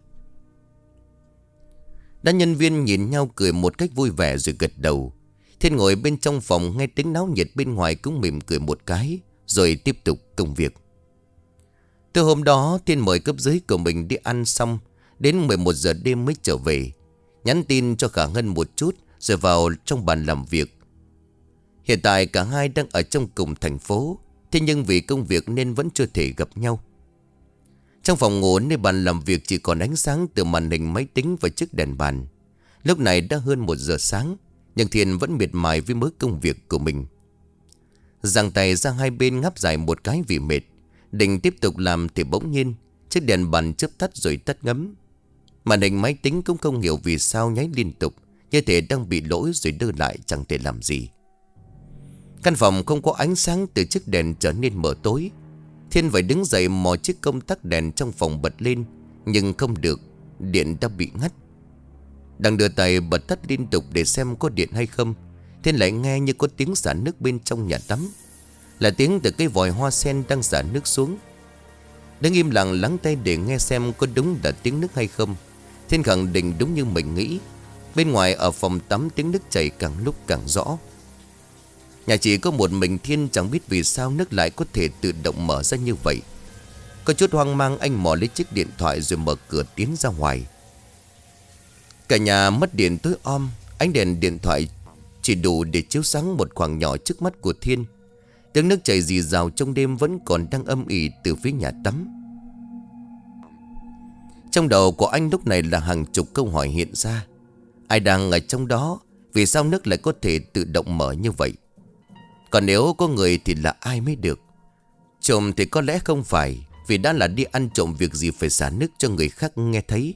Đám nhân viên nhìn nhau cười một cách vui vẻ rồi gật đầu. Thiên ngồi bên trong phòng nghe tiếng náo nhiệt bên ngoài cũng mỉm cười một cái rồi tiếp tục công việc. Từ hôm đó Thiên mời cấp dưới của mình đi ăn xong, đến 11 giờ đêm mới trở về. Nhắn tin cho Khả Ngân một chút rồi vào trong bàn làm việc. Hiện tại cả hai đang ở trong cùng thành phố, thế nhưng vì công việc nên vẫn chưa thể gặp nhau. Trong phòng ngủ nơi bàn làm việc chỉ còn ánh sáng từ màn hình máy tính và chiếc đèn bàn. Lúc này đã hơn 1 giờ sáng, nhưng Thiên vẫn miệt mài với mớ công việc của mình. Giang tay ra hai bên ngáp dài một cái vì mệt, định tiếp tục làm thì bỗng nhiên chiếc đèn bàn chớp tắt rồi tắt ngấm. Màn hình máy tính cũng không hiểu vì sao nháy liên tục, như thể đang bị lỗi rồi đưa lại chẳng thể làm gì. Căn phòng không có ánh sáng từ chiếc đèn trở nên mờ tối. Thiên phải đứng dậy mò chiếc công tắc đèn trong phòng bật lên, nhưng không được, điện đã bị ngắt. Đang đưa tay bật tắt liên tục để xem có điện hay không, Thiên lại nghe như có tiếng xả nước bên trong nhà tắm. Là tiếng từ cái vòi hoa sen đang xả nước xuống. Đứng im lặng lắng tai để nghe xem có đúng là tiếng nước hay không. Thiên khẳng định đúng như mình nghĩ. Bên ngoài ở phòng tắm tiếng nước chảy càng lúc càng rõ. Nhà chỉ có một mình Thiên, chẳng biết vì sao nước lại có thể tự động mở ra như vậy. Có chút hoang mang, anh mò lấy chiếc điện thoại rồi mở cửa tiến ra ngoài. Cả nhà mất điện tối om. Ánh đèn điện thoại chỉ đủ để chiếu sáng một khoảng nhỏ trước mắt của Thiên. Tiếng nước chảy rì rào trong đêm vẫn còn đang âm ỉ từ phía nhà tắm. Trong đầu của anh lúc này là hàng chục câu hỏi hiện ra. Ai đang ở trong đó? Vì sao nước lại có thể tự động mở như vậy? Còn nếu có người thì là ai mới được? Trộm thì có lẽ không phải, vì đã là đi ăn trộm việc gì phải xả nước cho người khác nghe thấy.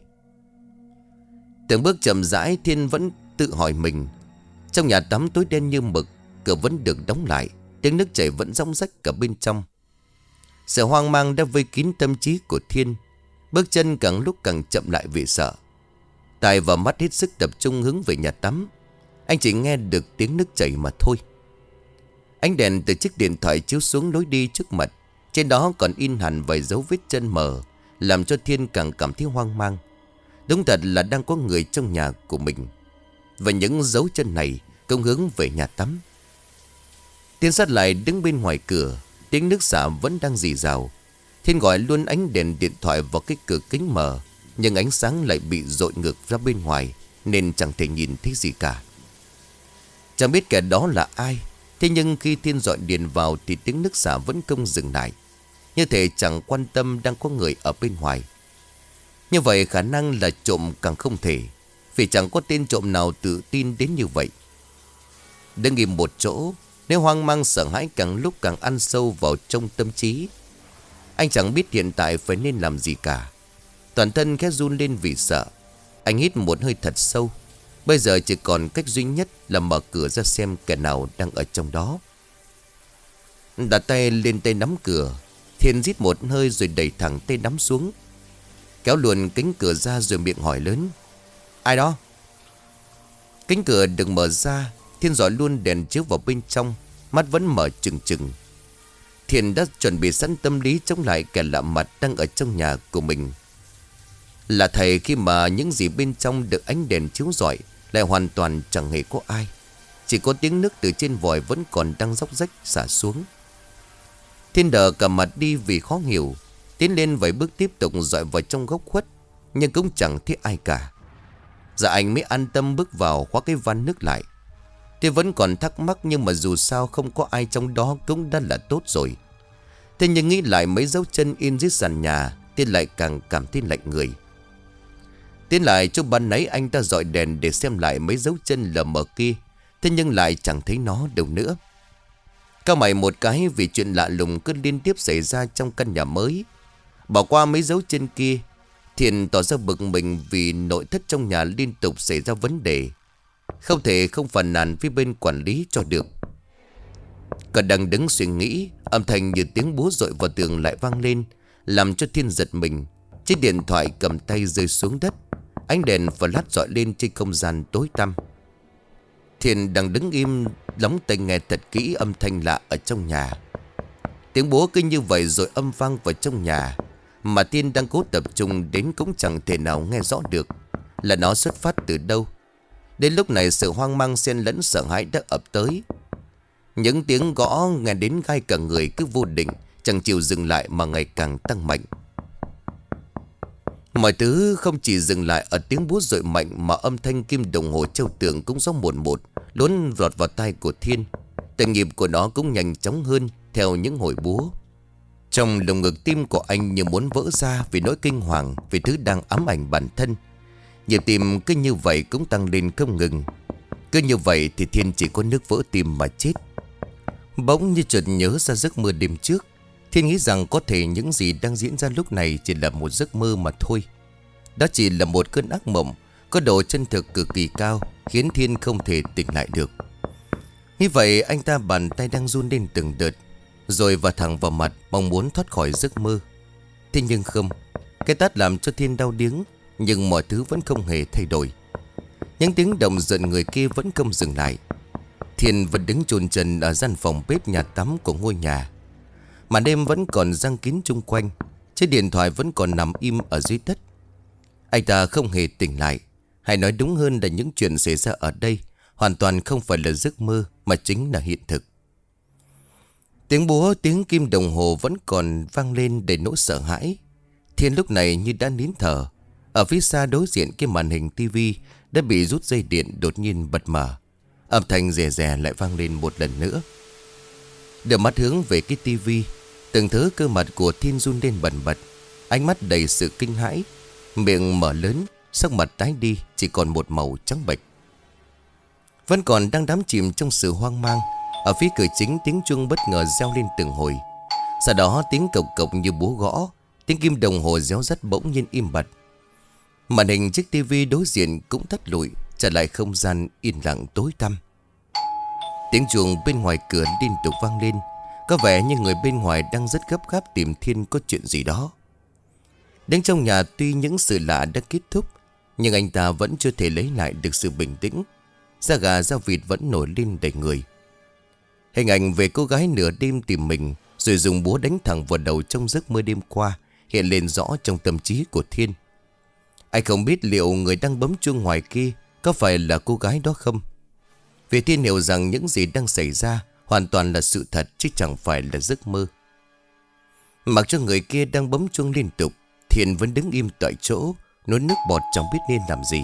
Từng bước chậm rãi, Thiên vẫn tự hỏi mình. Trong nhà tắm tối đen như mực, cửa vẫn được đóng lại, tiếng nước chảy vẫn róc rách cả bên trong. Sự hoang mang đã vây kín tâm trí của Thiên. Bước chân càng lúc càng chậm lại vì sợ. Tai và mắt hết sức tập trung hướng về nhà tắm. Anh chỉ nghe được tiếng nước chảy mà thôi. Ánh đèn từ chiếc điện thoại chiếu xuống lối đi trước mặt. Trên đó còn in hẳn vài dấu vết chân mờ, làm cho Thiên càng cảm thấy hoang mang. Đúng thật là đang có người trong nhà của mình. Và những dấu chân này cũng hướng về nhà tắm. Thiên sát lại đứng bên ngoài cửa. Tiếng nước xả vẫn đang rì rào. Thiên gọi luôn ánh đèn điện thoại vào cái cửa kính mờ, nhưng ánh sáng lại bị dội ngược ra bên ngoài, nên chẳng thể nhìn thấy gì cả. Chẳng biết kẻ đó là ai. Thế nhưng khi Thiên dọi đèn vào thì tiếng nước xả vẫn không dừng lại, như thể chẳng quan tâm đang có người ở bên ngoài. Như vậy khả năng là trộm càng không thể, vì chẳng có tên trộm nào tự tin đến như vậy. Đứng im một chỗ, nếu hoang mang sợ hãi càng lúc càng ăn sâu vào trong tâm trí. Anh chẳng biết hiện tại phải nên làm gì cả. Toàn thân khẽ run lên vì sợ. Anh hít một hơi thật sâu. Bây giờ chỉ còn cách duy nhất là mở cửa ra xem kẻ nào đang ở trong đó. Đặt tay lên tay nắm cửa, Thiên rít một hơi rồi đẩy thẳng tay nắm xuống, kéo luồn cánh cửa ra rồi miệng hỏi lớn: Ai đó? Cánh cửa được mở ra. Thiên dọi luôn đèn chiếu vào bên trong, mắt vẫn mở trừng trừng. Thiên đã chuẩn bị sẵn tâm lý chống lại kẻ lạ mặt đang ở trong nhà của mình. Là thầy khi mà những gì bên trong được ánh đèn chiếu rọi lại hoàn toàn chẳng hề có ai. Chỉ có tiếng nước từ trên vòi vẫn còn đang róc rách xả xuống. Thiên đờ cả mặt đi vì khó hiểu. Tiến lên vài bước tiếp tục dọi vào trong góc khuất, nhưng cũng chẳng thấy ai cả. Dạ anh mới an tâm bước vào khóa cái van nước lại. Thiên vẫn còn thắc mắc, nhưng mà dù sao không có ai trong đó cũng đã là tốt rồi. Thế nhưng nghĩ lại mấy dấu chân in dưới sàn nhà, Thiên lại càng cảm thấy lạnh người. Tiến lại chỗ ban nãy anh ta dọi đèn để xem lại mấy dấu chân lờ mờ kia, thế nhưng lại chẳng thấy nó đâu nữa. Cao mày một cái vì chuyện lạ lùng cứ liên tiếp xảy ra trong căn nhà mới. Bỏ qua mấy dấu chân kia, Thiên tỏ ra bực mình vì nội thất trong nhà liên tục xảy ra vấn đề. Không thể không phàn nàn với bên quản lý cho được. Còn đang đứng suy nghĩ, âm thanh như tiếng búa dội vào tường lại vang lên, làm cho Thiên giật mình. Chiếc điện thoại cầm tay rơi xuống đất. Ánh đèn flash dọi lên trên không gian tối tăm. Thiên đang đứng im lóng tai nghe thật kỹ âm thanh lạ ở trong nhà. Tiếng búa cứ như vậy rồi âm vang vào trong nhà, mà Thiên đang cố tập trung đến cũng chẳng thể nào nghe rõ được là nó xuất phát từ đâu. Đến lúc này sự hoang mang xen lẫn sợ hãi đã ập tới. Những tiếng gõ nghe đến gai cả người cứ vô định, chẳng chịu dừng lại mà ngày càng tăng mạnh. Mọi thứ không chỉ dừng lại ở tiếng búa dội mạnh, mà âm thanh kim đồng hồ treo tường cũng gió một lún lọt vào tai của Thiên. Từng nhịp của nó cũng nhanh chóng hơn theo những hồi búa. Trong lồng ngực tim của anh như muốn vỡ ra vì nỗi kinh hoàng, vì thứ đang ám ảnh bản thân. Nhịp tim cứ như vậy cũng tăng lên không ngừng. Cứ như vậy thì Thiên chỉ có nước vỡ tim mà chết. Bỗng như chợt nhớ ra giấc mơ đêm trước. Thiên nghĩ rằng có thể những gì đang diễn ra lúc này chỉ là một giấc mơ mà thôi. Đó chỉ là một cơn ác mộng có độ chân thực cực kỳ cao, khiến Thiên không thể tỉnh lại được. Như vậy anh ta bàn tay đang run lên từng đợt, rồi vào thẳng vào mặt mong muốn thoát khỏi giấc mơ. Thế nhưng không. Cái tát làm cho Thiên đau điếng, nhưng mọi thứ vẫn không hề thay đổi. Những tiếng động giận người kia vẫn không dừng lại. Thiên vẫn đứng chôn chân ở gian phòng bếp nhà tắm của ngôi nhà. Màn đêm vẫn còn giăng kín chung quanh. Chiếc điện thoại vẫn còn nằm im ở dưới đất. Anh ta không hề tỉnh lại. Hay nói đúng hơn là những chuyện xảy ra ở đây hoàn toàn không phải là giấc mơ mà chính là hiện thực. Tiếng búa, tiếng kim đồng hồ vẫn còn vang lên đầy nỗi sợ hãi. Thiên lúc này như đã nín thở. Ở phía xa đối diện cái màn hình tivi đã bị rút dây điện đột nhiên bật mở. Âm thanh rè rè lại vang lên một lần nữa. Đưa mắt hướng về cái tivi, từng thớ cơ mặt của Thiên run lên bần bật. Ánh mắt đầy sự kinh hãi, miệng mở lớn, sắc mặt tái đi, chỉ còn một màu trắng bệch. Vẫn còn đang đắm chìm trong sự hoang mang, ở phía cửa chính tiếng chuông bất ngờ reo lên từng hồi. Sau đó tiếng cộc cộc như búa gõ, tiếng kim đồng hồ réo rắt bỗng nhiên im bặt. Màn hình chiếc tivi đối diện cũng tắt lụi, trở lại không gian yên lặng tối tăm. Tiếng chuông bên ngoài cửa liên tục vang lên, có vẻ như người bên ngoài đang rất gấp gáp tìm Thiên có chuyện gì đó. Đến trong nhà tuy những sự lạ đã kết thúc, nhưng anh ta vẫn chưa thể lấy lại được sự bình tĩnh. Da gà da vịt vẫn nổi lên đầy người. Hình ảnh về cô gái nửa đêm tìm mình rồi dùng búa đánh thẳng vào đầu trong giấc mơ đêm qua hiện lên rõ trong tâm trí của Thiên. Anh không biết liệu người đang bấm chuông ngoài kia có phải là cô gái đó không. Vì Thiên hiểu rằng những gì đang xảy ra hoàn toàn là sự thật chứ chẳng phải là giấc mơ. Mặc cho người kia đang bấm chuông liên tục, Thiên vẫn đứng im tại chỗ, nuốt nước bọt chẳng biết nên làm gì.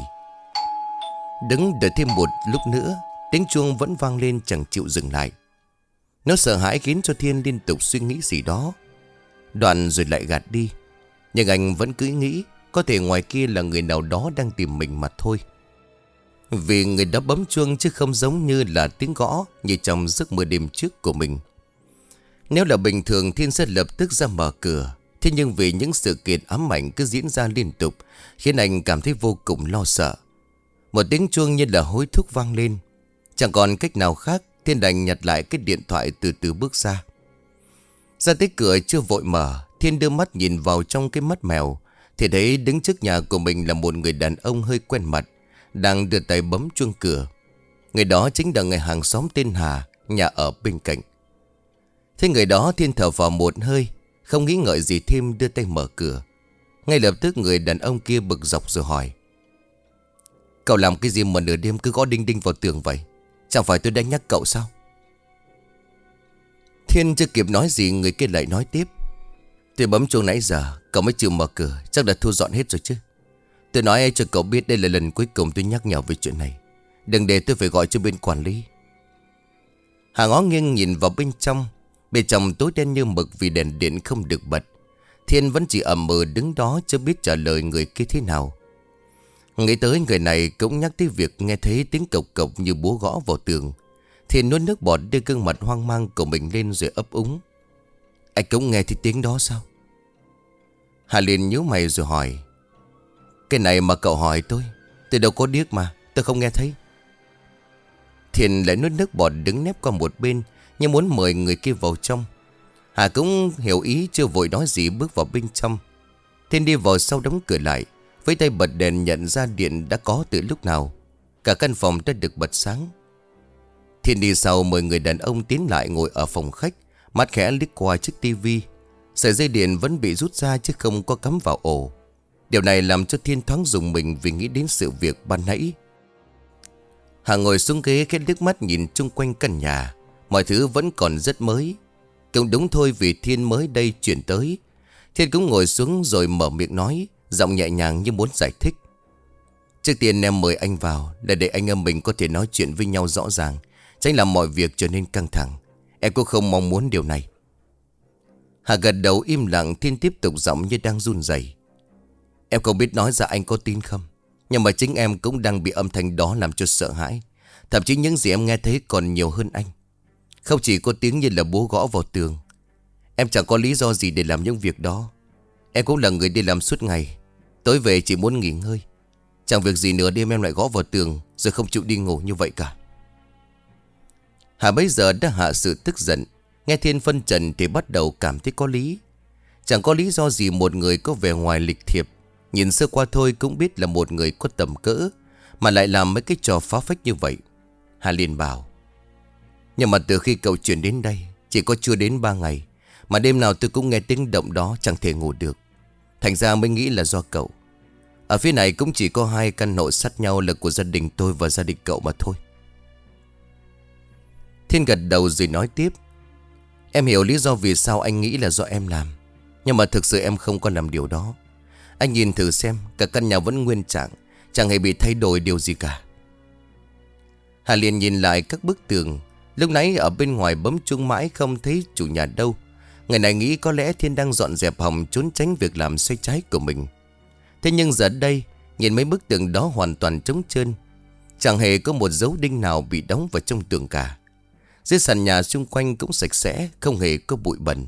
Đứng đợi thêm một lúc nữa, tiếng chuông vẫn vang lên chẳng chịu dừng lại. Nó sợ hãi khiến cho Thiên liên tục suy nghĩ gì đó, đoạn rồi lại gạt đi. Nhưng anh vẫn cứ nghĩ có thể ngoài kia là người nào đó đang tìm mình mà thôi. Vì người đó bấm chuông chứ không giống như là tiếng gõ như trong giấc mơ đêm trước của mình. Nếu là bình thường Thiên sẽ lập tức ra mở cửa. Thế nhưng vì những sự kiện ám ảnh cứ diễn ra liên tục khiến anh cảm thấy vô cùng lo sợ. Một tiếng chuông như là hối thúc vang lên. Chẳng còn cách nào khác, Thiên đành nhặt lại cái điện thoại từ từ bước ra. Ra tới cửa chưa vội mở, Thiên đưa mắt nhìn vào trong cái mắt mèo, thì thấy đứng trước nhà của mình là một người đàn ông hơi quen mặt, đang đưa tay bấm chuông cửa. Người đó chính là người hàng xóm tên Hà, nhà ở bên cạnh. Thế người đó Thiên thở vào một hơi, không nghĩ ngợi gì thêm đưa tay mở cửa. Ngay lập tức người đàn ông kia bực dọc rồi hỏi: "Cậu làm cái gì mà nửa đêm cứ gõ đinh đinh vào tường vậy? Chẳng phải tôi đang nhắc cậu sao?" Thiên chưa kịp nói gì, người kia lại nói tiếp: "Tôi bấm chuông nãy giờ, cậu mới chịu mở cửa, chắc đã thu dọn hết rồi chứ. Tôi nói cho cậu biết đây là lần cuối cùng tôi nhắc nhở về chuyện này. Đừng để tôi phải gọi cho bên quản lý." Hà ngó nghiêng nhìn vào bên trong. Bên trong tối đen như mực vì đèn điện không được bật. Thiên vẫn chỉ ậm ừ đứng đó chưa biết trả lời người kia thế nào. Nghĩ tới người này cũng nhắc tới việc nghe thấy tiếng cộc cộc như búa gõ vào tường. Thiên nuốt nước bọt đưa gương mặt hoang mang của mình lên rồi ấp úng: "Anh cũng nghe thấy tiếng đó sao?" Hà liền nhíu mày rồi hỏi: "Cái này mà cậu hỏi tôi đâu có điếc mà, tôi không nghe thấy." Thiên lại nuốt nước bọt đứng nép qua một bên như muốn mời người kia vào trong. Hà cũng hiểu ý, chưa vội nói gì bước vào bên trong. Thiên đi vào sau đóng cửa lại, với tay bật đèn nhận ra điện đã có từ lúc nào. Cả căn phòng đã được bật sáng. Thiên đi sau mời người đàn ông tiến lại ngồi ở phòng khách, mắt khẽ liếc qua chiếc tivi. Sợi dây điện vẫn bị rút ra chứ không có cắm vào ổ. Điều này làm cho Thiên thoáng rùng mình vì nghĩ đến sự việc ban nãy. Hà ngồi xuống ghế khẽ liếc mắt nhìn chung quanh căn nhà. Mọi thứ vẫn còn rất mới. Cũng đúng thôi vì Thiên mới đây chuyển tới. Thiên cũng ngồi xuống rồi mở miệng nói, giọng nhẹ nhàng như muốn giải thích: "Trước tiên em mời anh vào để anh em mình có thể nói chuyện với nhau rõ ràng, tránh làm mọi việc trở nên căng thẳng. Em cũng không mong muốn điều này." Hà gật đầu im lặng. Thiên tiếp tục giọng như đang run rẩy: "Em không biết nói ra anh có tin không, nhưng mà chính em cũng đang bị âm thanh đó làm cho sợ hãi. Thậm chí những gì em nghe thấy còn nhiều hơn anh. Không chỉ có tiếng như là búa gõ vào tường. Em chẳng có lý do gì để làm những việc đó. Em cũng là người đi làm suốt ngày, tối về chỉ muốn nghỉ ngơi. Chẳng việc gì nữa đêm em lại gõ vào tường rồi không chịu đi ngủ như vậy cả." Hà bấy giờ đã hạ sự tức giận. Nghe Thiên phân trần thì bắt đầu cảm thấy có lý. Chẳng có lý do gì một người có vẻ ngoài lịch thiệp, nhìn sơ qua thôi cũng biết là một người có tầm cỡ, mà lại làm mấy cái trò phá phách như vậy. Hà liền bảo: "Nhưng mà từ khi cậu chuyển đến đây chỉ có chưa đến 3 ngày mà đêm nào tôi cũng nghe tiếng động đó, chẳng thể ngủ được. Thành ra mới nghĩ là do cậu. Ở phía này cũng chỉ có 2 căn hộ sát nhau là của gia đình tôi và gia đình cậu mà thôi. Thiên gật đầu rồi nói tiếp. Em hiểu lý do vì sao anh nghĩ là do em làm. Nhưng mà thực sự em không có làm điều đó. Anh nhìn thử xem, cả căn nhà vẫn nguyên trạng, chẳng hề bị thay đổi điều gì cả. Hà liền nhìn lại các bức tường. Lúc nãy ở bên ngoài bấm chuông mãi không thấy chủ nhà đâu. Người này nghĩ có lẽ Thiên đang dọn dẹp hòng trốn tránh việc làm sai trái của mình. Thế nhưng giờ đây, nhìn mấy bức tường đó hoàn toàn trống trơn, chẳng hề có một dấu đinh nào bị đóng vào trong tường cả. Dưới sàn nhà xung quanh cũng sạch sẽ, không hề có bụi bẩn.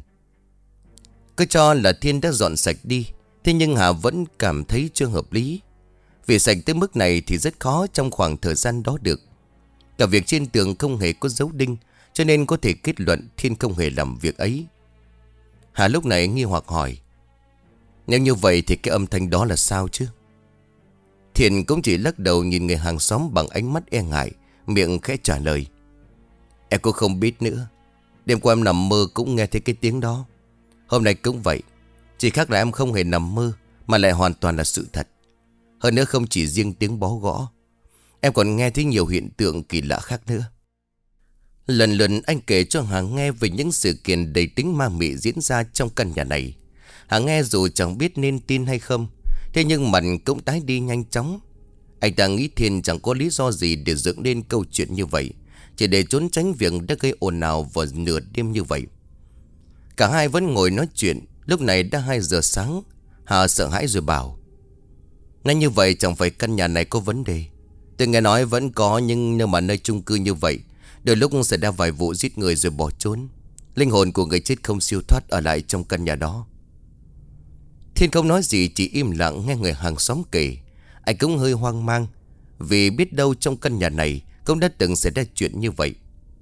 Cứ cho là Thiên đã dọn sạch đi, thế nhưng Hà vẫn cảm thấy chưa hợp lý. Vì sạch tới mức này thì rất khó trong khoảng thời gian đó được. Cả việc trên tường không hề có dấu đinh, cho nên có thể kết luận Thiên không hề làm việc ấy. Hà lúc này nghi hoặc hỏi. Nếu như vậy thì cái âm thanh đó là sao chứ? Thiên cũng chỉ lắc đầu nhìn người hàng xóm bằng ánh mắt e ngại, miệng khẽ trả lời. Em cũng không biết nữa. Đêm qua em nằm mơ cũng nghe thấy cái tiếng đó. Hôm nay cũng vậy. Chỉ khác là em không hề nằm mơ, mà lại hoàn toàn là sự thật. Hơn nữa không chỉ riêng tiếng bó gõ, em còn nghe thấy nhiều hiện tượng kỳ lạ khác nữa. Lần lần anh kể cho Hà nghe về những sự kiện đầy tính ma mị diễn ra trong căn nhà này. Hà nghe dù chẳng biết nên tin hay không, thế nhưng mặt cũng tái đi nhanh chóng. Anh ta nghĩ Thiên chẳng có lý do gì để dựng lên câu chuyện như vậy, chỉ để trốn tránh việc đã gây ồn ào vào nửa đêm như vậy. Cả hai vẫn ngồi nói chuyện. Lúc này đã 2 giờ sáng. Hà sợ hãi rồi bảo. Ngay như vậy chẳng phải căn nhà này có vấn đề. Tôi nghe nói vẫn có, nhưng mà nơi chung cư như vậy đôi lúc xảy ra vài vụ giết người rồi bỏ trốn. Linh hồn của người chết không siêu thoát ở lại trong căn nhà đó. Thiên không nói gì, chỉ im lặng nghe người hàng xóm kể. Anh cũng hơi hoang mang, vì biết đâu trong căn nhà này cũng đã từng xảy ra chuyện như vậy.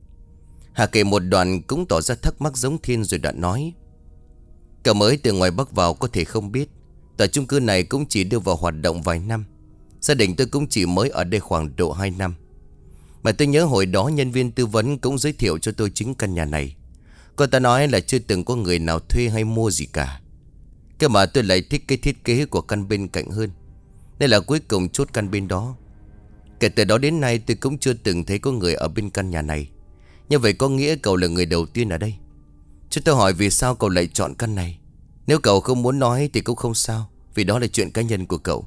Hà kể một đoạn cũng tỏ ra thắc mắc giống Thiên rồi đoạn nói. Cậu mới từ ngoài Bắc vào có thể không biết, tòa chung cư này cũng chỉ đưa vào hoạt động vài năm. Gia đình tôi cũng chỉ mới ở đây khoảng độ 2 năm. Mà tôi nhớ hồi đó nhân viên tư vấn cũng giới thiệu cho tôi chính căn nhà này. Cô ta nói là chưa từng có người nào thuê hay mua gì cả. Cơ mà tôi lại thích cái thiết kế của căn bên cạnh hơn, nên là cuối cùng chốt căn bên đó. Kể từ đó đến nay tôi cũng chưa từng thấy có người ở bên căn nhà này. Như vậy có nghĩa cậu là người đầu tiên ở đây. Cho tôi hỏi vì sao cậu lại chọn căn này. Nếu cậu không muốn nói thì cũng không sao, vì đó là chuyện cá nhân của cậu.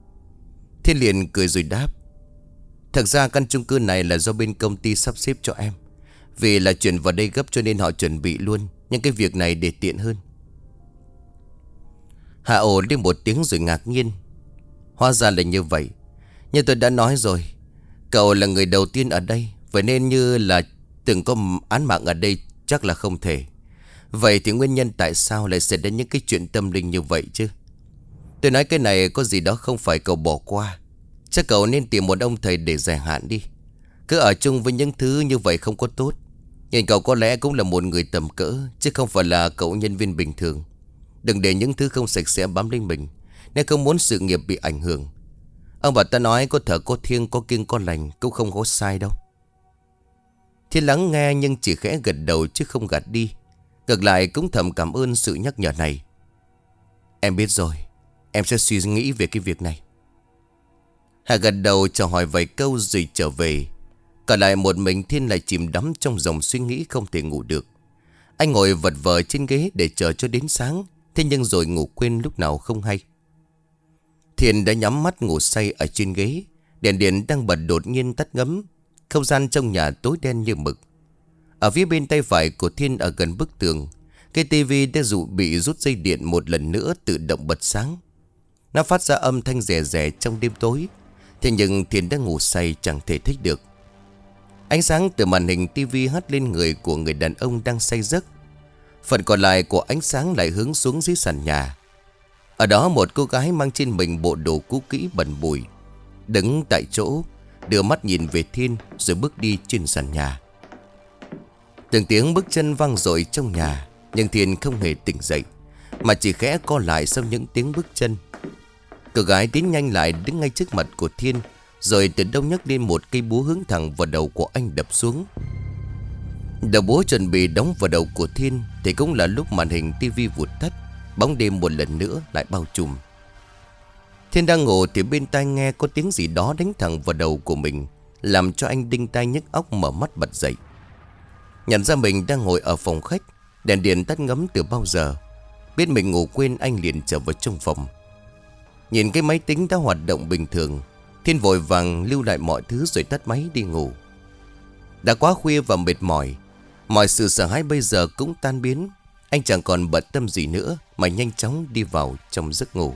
Thiên liền cười rồi đáp. Thật ra căn chung cư này là do bên công ty sắp xếp cho em. Vì là chuyển vào đây gấp cho nên họ chuẩn bị luôn những cái việc này để tiện hơn. Hạ ồ lên một tiếng rồi ngạc nhiên. Hóa ra là như vậy. Như tôi đã nói rồi, cậu là người đầu tiên ở đây, vậy nên như là từng có án mạng ở đây chắc là không thể. Vậy thì nguyên nhân tại sao lại xảy ra những cái chuyện tâm linh như vậy chứ? Tôi nói cái này có gì đó không phải cậu bỏ qua. Chắc cậu nên tìm một ông thầy để giải hạn đi. Cứ ở chung với những thứ như vậy không có tốt. Nhìn cậu có lẽ cũng là một người tầm cỡ, chứ không phải là cậu nhân viên bình thường. Đừng để những thứ không sạch sẽ bám lên mình, nên không muốn sự nghiệp bị ảnh hưởng. Ông bà ta nói có thở có thiêng, có kiêng có lành, cũng không có sai đâu. Thiên lắng nghe nhưng chỉ khẽ gật đầu chứ không gạt đi. Ngược lại cũng thầm cảm ơn sự nhắc nhở này. Em biết rồi, em sẽ suy nghĩ về cái việc này. Hà gật đầu chào hỏi vài câu rồi trở về. Còn lại một mình Thiên lại chìm đắm trong dòng suy nghĩ không thể ngủ được. Anh ngồi vật vờ trên ghế để chờ cho đến sáng. Thế nhưng rồi ngủ quên lúc nào không hay. Thiên đã nhắm mắt ngủ say ở trên ghế. Đèn điện đang bật đột nhiên tắt ngấm. Không gian trong nhà tối đen như mực. Ở phía bên tay phải của Thiên ở gần bức tường, cái tivi đã bị rút dây điện một lần nữa tự động bật sáng. Nó phát ra âm thanh rè rè trong đêm tối. Thế nhưng Thiên đã ngủ say chẳng thể thích được. Ánh sáng từ màn hình tivi hắt lên người của người đàn ông đang say giấc. Phần còn lại của ánh sáng lại hướng xuống dưới sàn nhà. Ở đó một cô gái mang trên mình bộ đồ cũ kỹ bẩn bụi, đứng tại chỗ, đưa mắt nhìn về Thiên rồi bước đi trên sàn nhà. Từng tiếng bước chân vang dội trong nhà, nhưng Thiên không hề tỉnh dậy, mà chỉ khẽ co lại sau những tiếng bước chân. Cô gái tiến nhanh lại đứng ngay trước mặt của Thiên, rồi từ đâu nhấc lên một cây búa hướng thẳng vào đầu của anh đập xuống. Đầu búa chuẩn bị đóng vào đầu của Thiên thì cũng là lúc màn hình tivi vụt tắt. Bóng đêm một lần nữa lại bao trùm. Thiên đang ngủ thì bên tai nghe có tiếng gì đó đánh thẳng vào đầu của mình, làm cho anh đinh tai nhức óc mở mắt bật dậy. Nhận ra mình đang ngồi ở phòng khách, đèn điện tắt ngấm từ bao giờ. Biết mình ngủ quên, anh liền trở vào trong phòng. Nhìn cái máy tính đã hoạt động bình thường, Thiên vội vàng lưu lại mọi thứ rồi tắt máy đi ngủ. Đã quá khuya và mệt mỏi, mọi sự sợ hãi bây giờ cũng tan biến. Anh chẳng còn bận tâm gì nữa mà nhanh chóng đi vào trong giấc ngủ.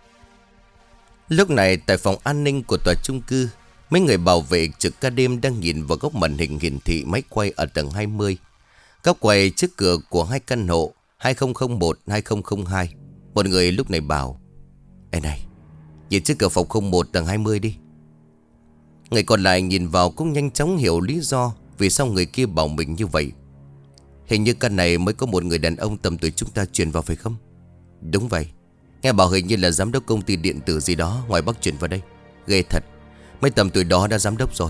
Lúc này tại phòng an ninh của tòa chung cư, mấy người bảo vệ trực ca đêm đang nhìn vào góc màn hình hiển thị máy quay ở tầng 20. Góc quay trước cửa của hai căn hộ 2001, 2002. Một người lúc này bảo: "Ê này, nhìn trước cửa phòng 01 tầng 20 đi." Người còn lại nhìn vào cũng nhanh chóng hiểu lý do vì sao người kia bảo mình như vậy. "Hình như căn này mới có một người đàn ông tầm tuổi chúng ta chuyển vào phải không?" "Đúng vậy. Nghe bảo hình như là giám đốc công ty điện tử gì đó ngoài Bắc chuyển vào đây. Ghê thật, mấy tầm tuổi đó đã giám đốc rồi."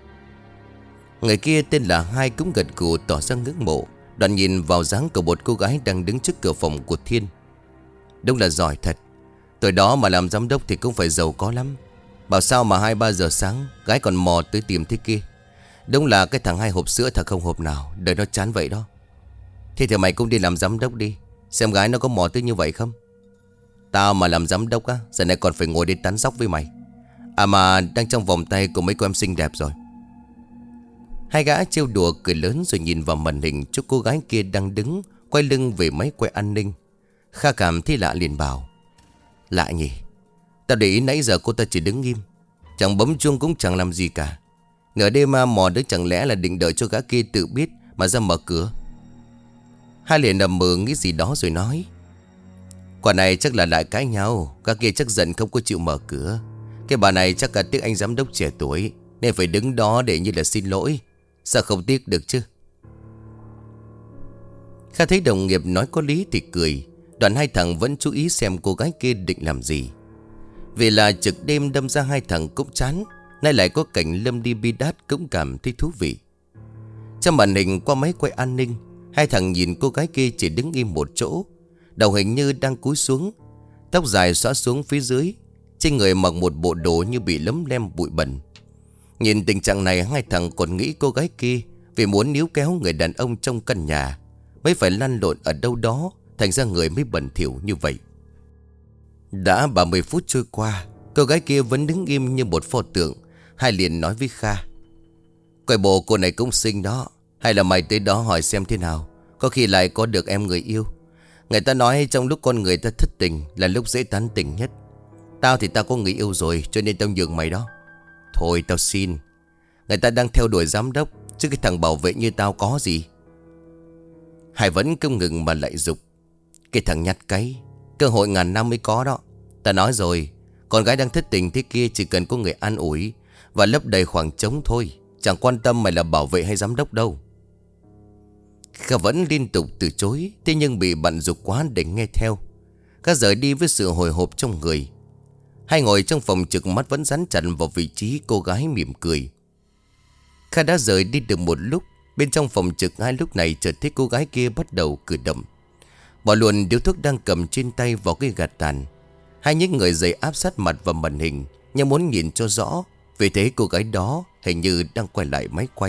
Người kia tên là Hai cũng gật gù tỏ ra ngưỡng mộ, đoạn nhìn vào dáng của một cô gái đang đứng trước cửa phòng của Thiên. Đúng là giỏi thật. Tuổi đó mà làm giám đốc thì cũng phải giàu có lắm. Bảo sao mà 2-3 giờ sáng gái còn mò tới tìm thế kia. Đúng là cái thằng 2 hộp sữa thật không hộp nào. Đời nó chán vậy đó. Thế thì mày cũng đi làm giám đốc đi, xem gái nó có mò tới như vậy không. Tao mà làm giám đốc á, giờ này còn phải ngồi đây tán dóc với mày. À mà đang trong vòng tay của mấy cô em xinh đẹp rồi. Hai gã trêu đùa cười lớn rồi nhìn vào màn hình cho cô gái kia đang đứng quay lưng về máy quay an ninh. Kha cảm thấy lạ liền bảo: "Lạ nhỉ, tao để ý nãy giờ cô ta chỉ đứng im, chẳng bấm chuông cũng chẳng làm gì cả. Nửa đêm mà mò đấy, chẳng lẽ là định đợi cho gã kia tự biết mà ra mở cửa?" Hai liền nằm mơ nghĩ gì đó rồi nói: "Quả này chắc là lại cãi nhau. Gã kia chắc giận không có chịu mở cửa. Cái bà này chắc là tiếc anh giám đốc trẻ tuổi nên phải đứng đó để như là xin lỗi. Sao không tiếc được chứ?" Kha thấy đồng nghiệp nói có lý thì cười. Đoạn hai thằng vẫn chú ý xem cô gái kia định làm gì. Vì là trực đêm đâm ra hai thằng cũng chán, nay lại có cảnh Lâm đi bi đát cũng cảm thấy thú vị. Trong màn hình qua máy quay an ninh, hai thằng nhìn cô gái kia chỉ đứng im một chỗ, đầu hình như đang cúi xuống, tóc dài xõa xuống phía dưới, trên người mặc một bộ đồ như bị lấm lem bụi bẩn. Nhìn tình trạng này, hai thằng còn nghĩ cô gái kia vì muốn níu kéo người đàn ông trong căn nhà mới phải lăn lộn ở đâu đó, thành ra người mới bẩn thỉu như vậy. Đã 30 phút trôi qua, cô gái kia vẫn đứng im như một pho tượng. Hai liền nói với Kha: "Coi bộ cô này cũng xinh đó. Hay là mày tới đó hỏi xem thế nào, có khi lại có được em người yêu. Người ta nói trong lúc con người ta thất tình là lúc dễ tán tỉnh nhất. Tao thì tao có người yêu rồi, cho nên tao nhường mày đó." "Thôi tao xin. Người ta đang theo đuổi giám đốc, chứ cái thằng bảo vệ như tao có gì." Hải vẫn không ngừng mà lại dục: "Cái thằng nhát cái, cơ hội ngàn năm mới có đó. Ta nói rồi, con gái đang thất tình thế kia chỉ cần có người an ủi và lấp đầy khoảng trống thôi, chẳng quan tâm mày là bảo vệ hay giám đốc đâu." Kha vẫn liên tục từ chối, thế nhưng bị bạn giục quá để nghe theo. Kha rời đi với sự hồi hộp trong người. Hai ngồi trong phòng trực, mắt vẫn dán chặt vào vị trí cô gái mỉm cười. Kha đã rời đi được một lúc, bên trong phòng trực hai lúc này chợt thấy cô gái kia bắt đầu cử động. Bỏ luôn điếu thuốc đang cầm trên tay vào cái gạt tàn. Hai những người dậy áp sát mặt vào màn hình như muốn nhìn cho rõ. Vì thế cô gái đó hình như đang quay lại máy quay.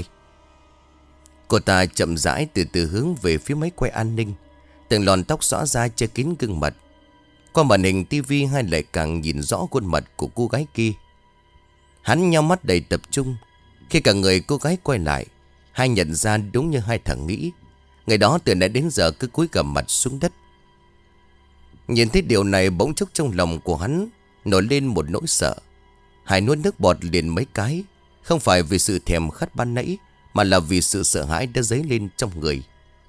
Cô ta chậm rãi từ từ hướng về phía máy quay an ninh. Từng lọn tóc xõa ra che kín gương mặt. Qua màn hình tivi, hai lại càng nhìn rõ khuôn mặt của cô gái kia. Hắn nhắm mắt đầy tập trung. Khi cả người cô gái quay lại, hai nhận ra đúng như hai thằng nghĩ, người đó từ nãy đến giờ cứ cúi gằm mặt xuống đất. Nhìn thấy điều này, bỗng chốc trong lòng của hắn nổi lên một nỗi sợ. Hai nuốt nước bọt liền mấy cái, không phải vì sự thèm khát ban nãy, mà là vì sự sợ hãi đã dấy lên trong người.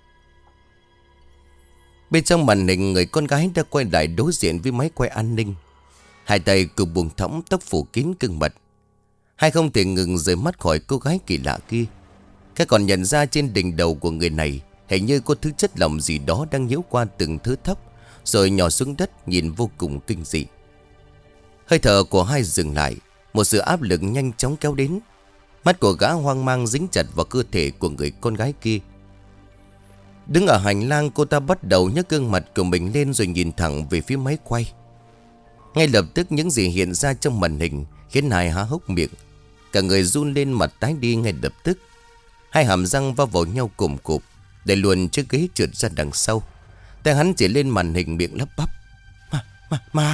Bên trong màn hình, người con gái đã quay lại đối diện với máy quay an ninh. Hai tay cùng buông thõng, tóc phủ kín gương mặt. Hai không thể ngừng rời mắt khỏi cô gái kỳ lạ kia. Cái còn nhận ra trên đỉnh đầu của người này hình như có thứ chất lỏng gì đó đang nhiễu qua từng thứ thấp, rồi nhỏ xuống đất, nhìn vô cùng kinh dị. Hơi thở của hai dừng lại. Một sự áp lực nhanh chóng kéo đến. Mắt của gã hoang mang dính chặt vào cơ thể của người con gái kia. Đứng ở hành lang, cô ta bắt đầu nhấc gương mặt của mình lên rồi nhìn thẳng về phía máy quay. Ngay lập tức những gì hiện ra trong màn hình khiến Hải há hốc miệng. Cả người run lên, mặt tái đi ngay lập tức. Hai hàm răng va vào nhau cùm cụp, để luôn chiếc ghế trượt ra đằng sau. Tay hắn chỉ lên màn hình, miệng lắp bắp: Ma.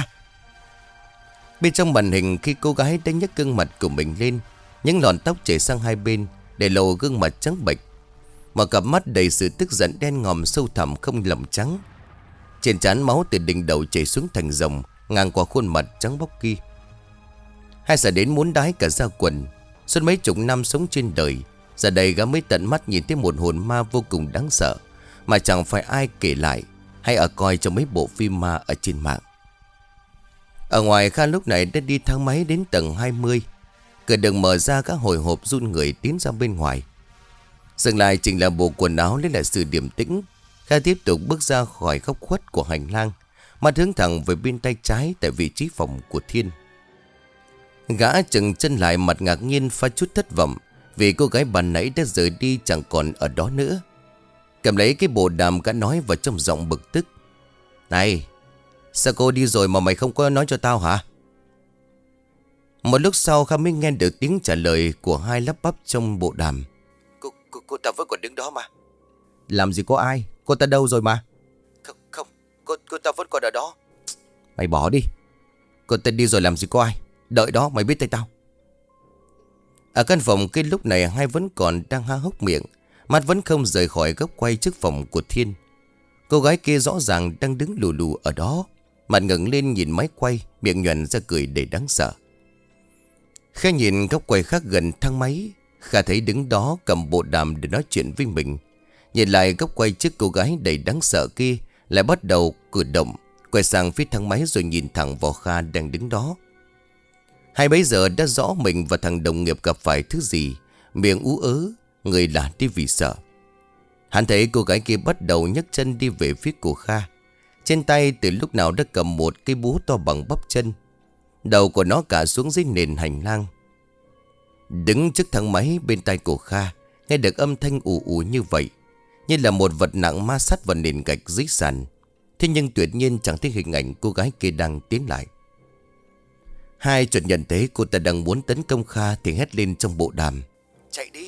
Bên trong màn hình, khi cô gái đã nhấc gương mặt của mình lên, những lọn tóc chảy sang hai bên để lộ gương mặt trắng bệch, mà cặp mắt đầy sự tức giận đen ngòm sâu thẳm không lầm trắng. Trên trán máu từ đỉnh đầu chảy xuống thành dòng ngang qua khuôn mặt trắng bóc kia. Hai sợ đến muốn đái cả da quần. Suốt mấy chục năm sống trên đời, giờ đây gã mới tận mắt nhìn thấy một hồn ma vô cùng đáng sợ, mà chẳng phải ai kể lại hay ở coi trong mấy bộ phim ma ở trên mạng. Ở ngoài, Kha lúc này đã đi thang máy đến tầng 20. Cửa đường mở ra, gã hồi hộp run người tiến ra bên ngoài. Dừng lại chỉnh là bộ quần áo, lấy lại sự điềm tĩnh. Kha tiếp tục bước ra khỏi góc khuất của hành lang, mắt hướng thẳng về bên tay trái tại vị trí phòng của Thiên. Gã chừng chân lại, mặt ngạc nhiên pha chút thất vọng, vì cô gái ban nãy đã rời đi chẳng còn ở đó nữa. Cầm lấy cái bộ đàm, gã nói vào trong giọng bực tức: "Này, sao cô đi rồi mà mày không có nói cho tao hả?" Một lúc sau, Kha mới nghe được tiếng trả lời của hai lắp bắp trong bộ đàm: Cô ta vẫn còn đứng đó mà. Làm gì có ai, cô ta đâu rồi mà? Không, cô ta vẫn còn ở đó. Mày bỏ đi, cô ta đi rồi làm gì có ai. Đợi đó, mày biết tay tao. Ở căn phòng cái lúc này, hai vẫn còn đang há hốc miệng, mắt vẫn không rời khỏi góc quay trước phòng của Thiên. Cô gái kia rõ ràng đang đứng lù lù ở đó, mặt ngẩng lên nhìn máy quay, miệng nhoẻn ra cười đầy đáng sợ. Kha nhìn góc quay khác gần thang máy, Kha thấy đứng đó cầm bộ đàm để nói chuyện với mình. Nhìn lại góc quay trước cô gái đầy đáng sợ kia, lại bắt đầu cử động, quay sang phía thang máy rồi nhìn thẳng vào Kha đang đứng đó. Hai bấy giờ đã rõ mình và thằng đồng nghiệp gặp phải thứ gì, miệng ú ớ, người lả đi vì sợ. Hắn thấy cô gái kia bắt đầu nhấc chân đi về phía của Kha. Trên tay từ lúc nào đã cầm một cái búa to bằng bắp chân. Đầu của nó cả xuống dưới nền hành lang. Đứng trước thang máy bên tai của Kha, nghe được âm thanh ù ù như vậy, như là một vật nặng ma sát vào nền gạch dưới sàn. Thế nhưng tuyệt nhiên chẳng thấy hình ảnh cô gái kia đang tiến lại. Hai chợt nhận thấy cô ta đang muốn tấn công Kha thì hét lên trong bộ đàm: "Chạy đi!"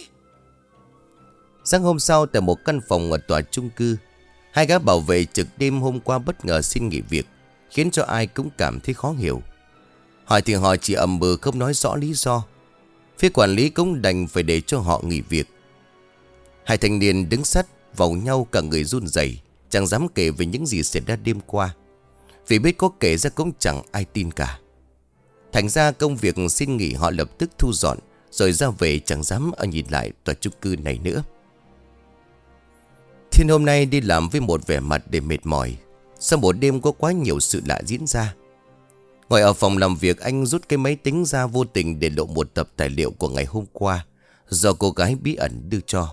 Sáng hôm sau, tại một căn phòng ở tòa chung cư, hai gã bảo vệ trực đêm hôm qua bất ngờ xin nghỉ việc, khiến cho ai cũng cảm thấy khó hiểu. Hỏi thì họ chỉ ậm ừ không nói rõ lý do. Phía quản lý cũng đành phải để cho họ nghỉ việc. Hai thanh niên đứng sát vào nhau, cả người run rẩy, chẳng dám kể về những gì xảy ra đêm qua, vì biết có kể ra cũng chẳng ai tin cả. Thành ra công việc xin nghỉ họ lập tức thu dọn rồi ra về, chẳng dám ở nhìn lại tòa chung cư này nữa. Thiên hôm nay đi làm với một vẻ mặt để mệt mỏi. Sau một đêm có quá nhiều sự lạ diễn ra. Ngồi ở phòng làm việc, anh rút cái máy tính ra, vô tình để lộ một tập tài liệu của ngày hôm qua do cô gái bí ẩn đưa cho.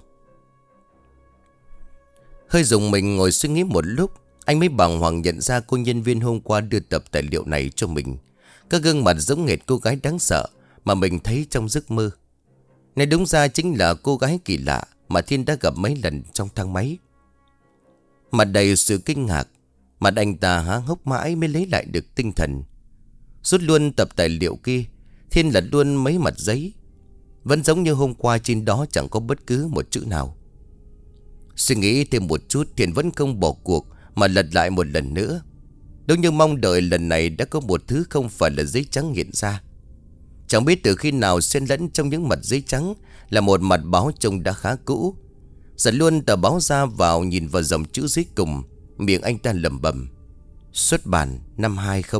Hơi rùng mình ngồi suy nghĩ một lúc, anh mới bàng hoàng nhận ra cô nhân viên hôm qua đưa tập tài liệu này cho mình. Các gương mặt giống hệt cô gái đáng sợ mà mình thấy trong giấc mơ. Này đúng ra chính là cô gái kỳ lạ mà Thiên đã gặp mấy lần trong thang máy. Mặt đầy sự kinh ngạc, mặt anh ta há hốc mãi mới lấy lại được tinh thần. Rút luôn tập tài liệu kia, Thiên lật luôn mấy mặt giấy. Vẫn giống như hôm qua, trên đó chẳng có bất cứ một chữ nào. Suy nghĩ thêm một chút, Thiên vẫn không bỏ cuộc mà lật lại một lần nữa. Đúng như mong đợi, lần này đã có một thứ không phải là giấy trắng hiện ra. Chẳng biết từ khi nào xen lẫn trong những mặt giấy trắng là một mặt báo trông đã khá cũ. Giật luôn tờ báo ra vào, nhìn vào dòng chữ dưới cùng, miệng anh ta lẩm bẩm: "Xuất bản năm 20."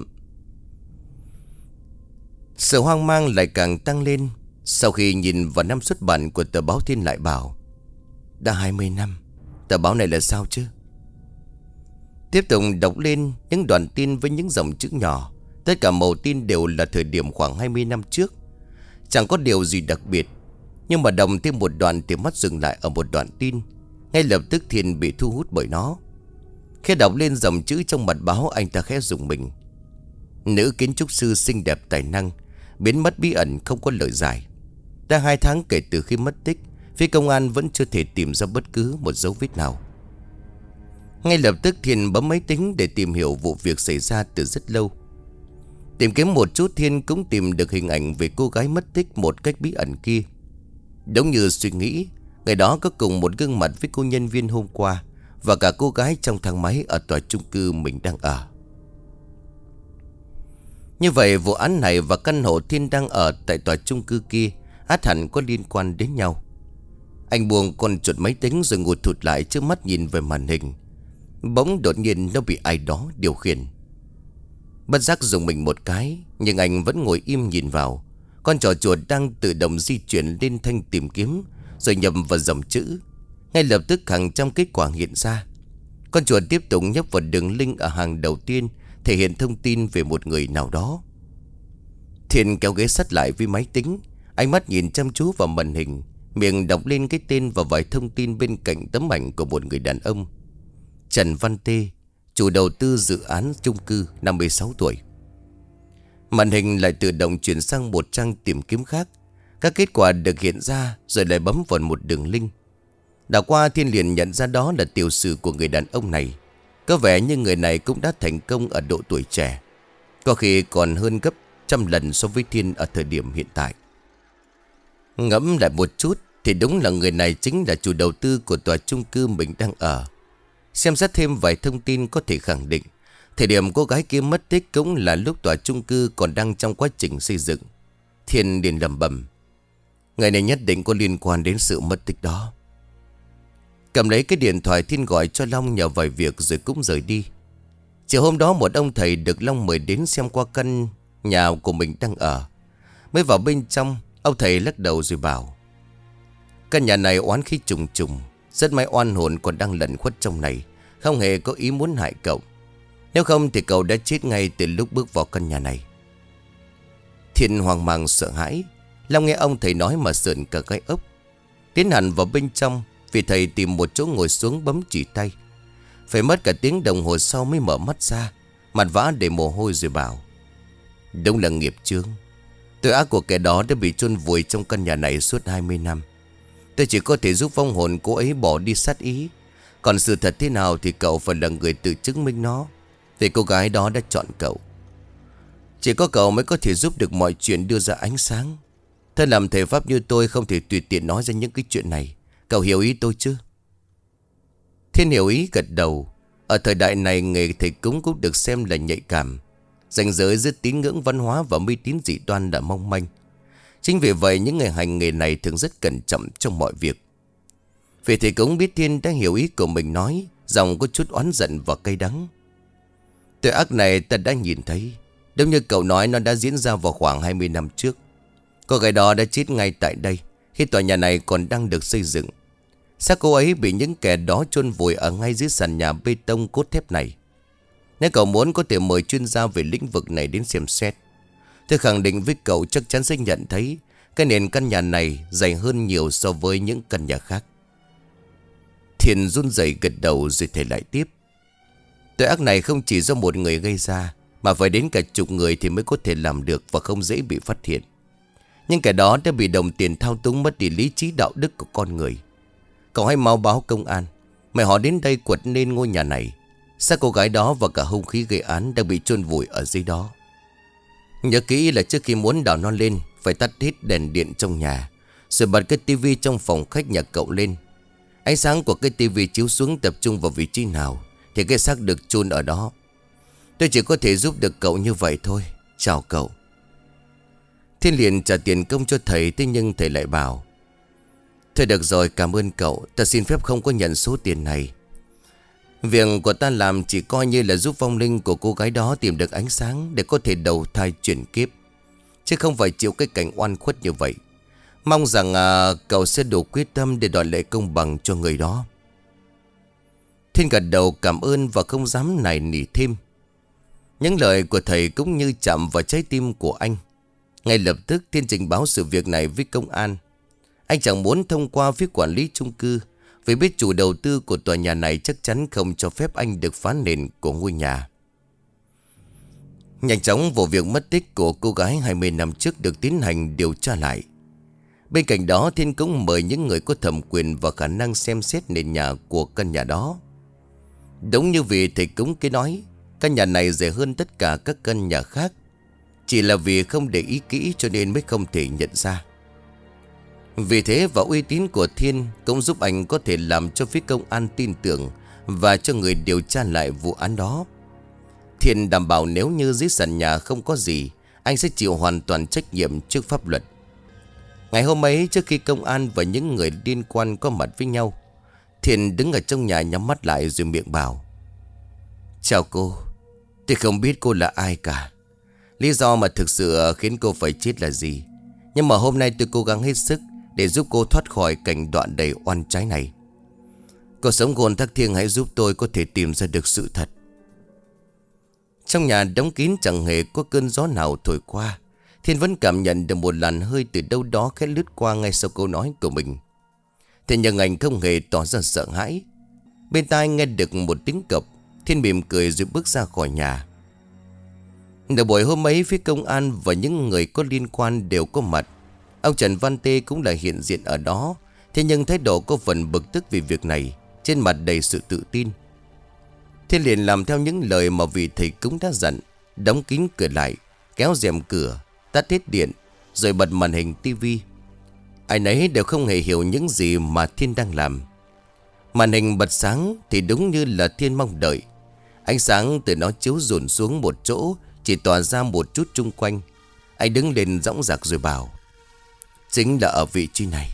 Sự hoang mang lại càng tăng lên. Sau khi nhìn vào năm xuất bản của tờ báo, Thiên lại bảo: "Đã 20 năm, tờ báo này là sao chứ?" Tiếp tục đọc lên những đoạn tin với những dòng chữ nhỏ. Tất cả màu tin đều là thời điểm khoảng 20 năm trước. Chẳng có điều gì đặc biệt. Nhưng mà đọc thêm một đoạn thì mắt dừng lại ở một đoạn tin. Ngay lập tức Thiên bị thu hút bởi nó. Khi đọc lên dòng chữ trong mặt báo, anh ta khẽ rùng mình: "Nữ kiến trúc sư xinh đẹp tài năng biến mất bí ẩn, không có lời giải. Đã 2 tháng kể từ khi mất tích, phía công an vẫn chưa thể tìm ra bất cứ một dấu vết nào." Ngay lập tức Thiên bấm máy tính để tìm hiểu vụ việc xảy ra từ rất lâu. Tìm kiếm một chút, Thiên cũng tìm được hình ảnh về cô gái mất tích một cách bí ẩn kia. Đúng như suy nghĩ, ngày đó có cùng một gương mặt với cô nhân viên hôm qua và cả cô gái trong thang máy ở tòa chung cư mình đang ở. Như vậy vụ án này và căn hộ Thiên đang ở tại tòa chung cư kia ắt hẳn có liên quan đến nhau. Anh buông con chuột máy tính rồi ngồi thụt lại trước mắt nhìn về màn hình. Bỗng đột nhiên nó bị ai đó điều khiển. Bất giác dùng mình một cái, nhưng anh vẫn ngồi im nhìn vào. Con trò chuột đang tự động di chuyển lên thanh tìm kiếm, rồi nhầm vào dòng chữ. Ngay lập tức hàng trăm kết quả hiện ra. Con chuột tiếp tục nhấp vào đường link ở hàng đầu tiên, thể hiện thông tin về một người nào đó. Thiên kéo ghế sát lại với máy tính, ánh mắt nhìn chăm chú vào màn hình, miệng đọc lên cái tên và vài thông tin bên cạnh tấm ảnh của một người đàn ông. Trần Văn Tê, chủ đầu tư dự án chung cư, 56 tuổi. Màn hình lại tự động chuyển sang một trang tìm kiếm khác. Các kết quả được hiện ra rồi lại bấm vào một đường link. Đảo qua, Thiên liền nhận ra đó là tiểu sử của người đàn ông này. Có vẻ như người này cũng đã thành công ở độ tuổi trẻ, có khi còn hơn gấp trăm lần so với Thiên ở thời điểm hiện tại. Ngẫm lại một chút thì đúng là người này chính là chủ đầu tư của tòa chung cư mình đang ở. Xem xét thêm vài thông tin có thể khẳng định thời điểm cô gái kia mất tích cũng là lúc tòa chung cư còn đang trong quá trình xây dựng. Thiên liền lẩm bẩm, người này nhất định có liên quan đến sự mất tích đó. Cầm lấy cái điện thoại, Thiên gọi cho Long nhờ vài việc rồi cũng rời đi. Chiều hôm đó một ông thầy được Long mời đến xem qua căn nhà của mình đang ở. Mới vào bên trong, ông thầy lắc đầu rồi bảo, căn nhà này oán khí trùng trùng, rất may oan hồn còn đang lẩn khuất trong này, không hề có ý muốn hại cậu. Nếu không thì cậu đã chết ngay từ lúc bước vào căn nhà này. Thiên hoang mang sợ hãi. Long nghe ông thầy nói mà sợn cả gai ốc. Tiến hẳn vào bên trong, vì thầy tìm một chỗ ngồi xuống bấm chỉ tay. Phải mất cả tiếng đồng hồ sau mới mở mắt ra, mặt vã để mồ hôi rồi bảo, đúng là nghiệp chướng. Tội ác của kẻ đó đã bị chôn vùi trong căn nhà này suốt 20 năm. Tôi chỉ có thể giúp vong hồn cô ấy bỏ đi sát ý. Còn sự thật thế nào thì cậu phải là người tự chứng minh nó. Vì cô gái đó đã chọn cậu. Chỉ có cậu mới có thể giúp được mọi chuyện đưa ra ánh sáng. Thân làm thầy pháp như tôi không thể tùy tiện nói ra những cái chuyện này. Cậu hiểu ý tôi chứ? Thiên hiểu ý gật đầu. Ở thời đại này, nghề thầy cúng cũng được xem là nhạy cảm. Ranh giới giữa tín ngưỡng văn hóa và mê tín dị đoan đã mong manh. Chính vì vậy những người hành nghề này thường rất cẩn trọng trong mọi việc. Vì thầy cúng biết Thiên đã hiểu ý của mình nói, giọng có chút oán giận và cay đắng. Tội ác này ta đã nhìn thấy. Đúng như cậu nói, nó đã diễn ra vào khoảng 20 năm trước. Cô gái đó đã chết ngay tại đây khi tòa nhà này còn đang được xây dựng. Xác cô ấy bị những kẻ đó chôn vùi ở ngay dưới sàn nhà bê tông cốt thép này. Nếu cậu muốn có thể mời chuyên gia về lĩnh vực này đến xem xét. Tôi khẳng định với cậu chắc chắn sẽ nhận thấy cái nền căn nhà này dày hơn nhiều so với những căn nhà khác. Thiên run rẩy gật đầu rồi thầy lại tiếp. Tội ác này không chỉ do một người gây ra, mà phải đến cả chục người thì mới có thể làm được và không dễ bị phát hiện. Nhưng kẻ đó đã bị đồng tiền thao túng, mất đi lý trí đạo đức của con người. Cậu hãy mau báo công an. Mày họ đến đây quật lên ngôi nhà này. Xác cô gái đó và cả hung khí gây án đang bị chôn vùi ở dưới đó. Nhớ kỹ là trước khi muốn đào nó lên, phải tắt hết đèn điện trong nhà, rồi bật cái tivi trong phòng khách nhà cậu lên. Ánh sáng của cái tivi chiếu xuống tập trung vào vị trí nào thì cái xác được chôn ở đó. Tôi chỉ có thể giúp được cậu như vậy thôi. Chào cậu. Thiên liền trả tiền công cho thầy. Thế nhưng thầy lại bảo, thôi được rồi, cảm ơn cậu. Ta xin phép không có nhận số tiền này. Việc của ta làm chỉ coi như là giúp vong linh của cô gái đó tìm được ánh sáng để có thể đầu thai chuyển kiếp, chứ không phải chịu cái cảnh oan khuất như vậy. Mong rằng cậu sẽ đủ quyết tâm để đòi lại công bằng cho người đó. Thiên gật đầu cảm ơn và không dám nài nỉ thêm. Những lời của thầy cũng như chạm vào trái tim của anh. Ngay lập tức Thiên trình báo sự việc này với công an. Anh chẳng muốn thông qua phía quản lý chung cư, vì biết chủ đầu tư của tòa nhà này chắc chắn không cho phép anh được phá nền của ngôi nhà. Nhanh chóng vụ việc mất tích của cô gái 20 năm trước được tiến hành điều tra lại. Bên cạnh đó Thiên cũng mời những người có thẩm quyền và khả năng xem xét nền nhà của căn nhà đó. Đúng như vị thầy cúng kia nói, căn nhà này rẻ hơn tất cả các căn nhà khác. Chỉ là vì không để ý kỹ cho nên mới không thể nhận ra. Vì thế và uy tín của Thiên cũng giúp anh có thể làm cho phía công an tin tưởng và cho người điều tra lại vụ án đó. Thiên đảm bảo nếu như dưới sàn nhà không có gì, anh sẽ chịu hoàn toàn trách nhiệm trước pháp luật. Ngày hôm ấy, trước khi công an và những người liên quan có mặt với nhau, Thiên đứng ở trong nhà nhắm mắt lại rồi miệng bảo: "Chào cô, tôi không biết cô là ai cả. Lý do mà thực sự khiến cô phải chết là gì? Nhưng mà hôm nay tôi cố gắng hết sức để giúp cô thoát khỏi cảnh đoạn đầy oan trái này. Cô sống khôn thác thiêng, hãy giúp tôi có thể tìm ra được sự thật." Trong nhà đóng kín chẳng hề có cơn gió nào thổi qua. Thiên vẫn cảm nhận được một làn hơi từ đâu đó khẽ lướt qua ngay sau câu nói của mình. Thế nhưng anh không hề tỏ ra sợ hãi. Bên tai nghe được một tiếng cộc. Thiên mỉm cười rồi bước ra khỏi nhà. Đầu buổi hôm ấy, phía công an và những người có liên quan đều có mặt. Ông Trần Văn Tê cũng là hiện diện ở đó. Thế nhưng thái độ có phần bực tức vì việc này, trên mặt đầy sự tự tin. Thiên liền làm theo những lời mà vị thầy cúng đã dặn. Đóng kín cửa lại, kéo rèm cửa, tắt hết điện, rồi bật màn hình tivi. Ai nấy đều không hề hiểu những gì mà Thiên đang làm. Màn hình bật sáng thì đúng như là Thiên mong đợi. Ánh sáng từ nó chiếu dồn xuống một chỗ, chỉ tỏa ra một chút chung quanh. Anh đứng lên dõng dạc rồi bảo: "Chính là ở vị trí này."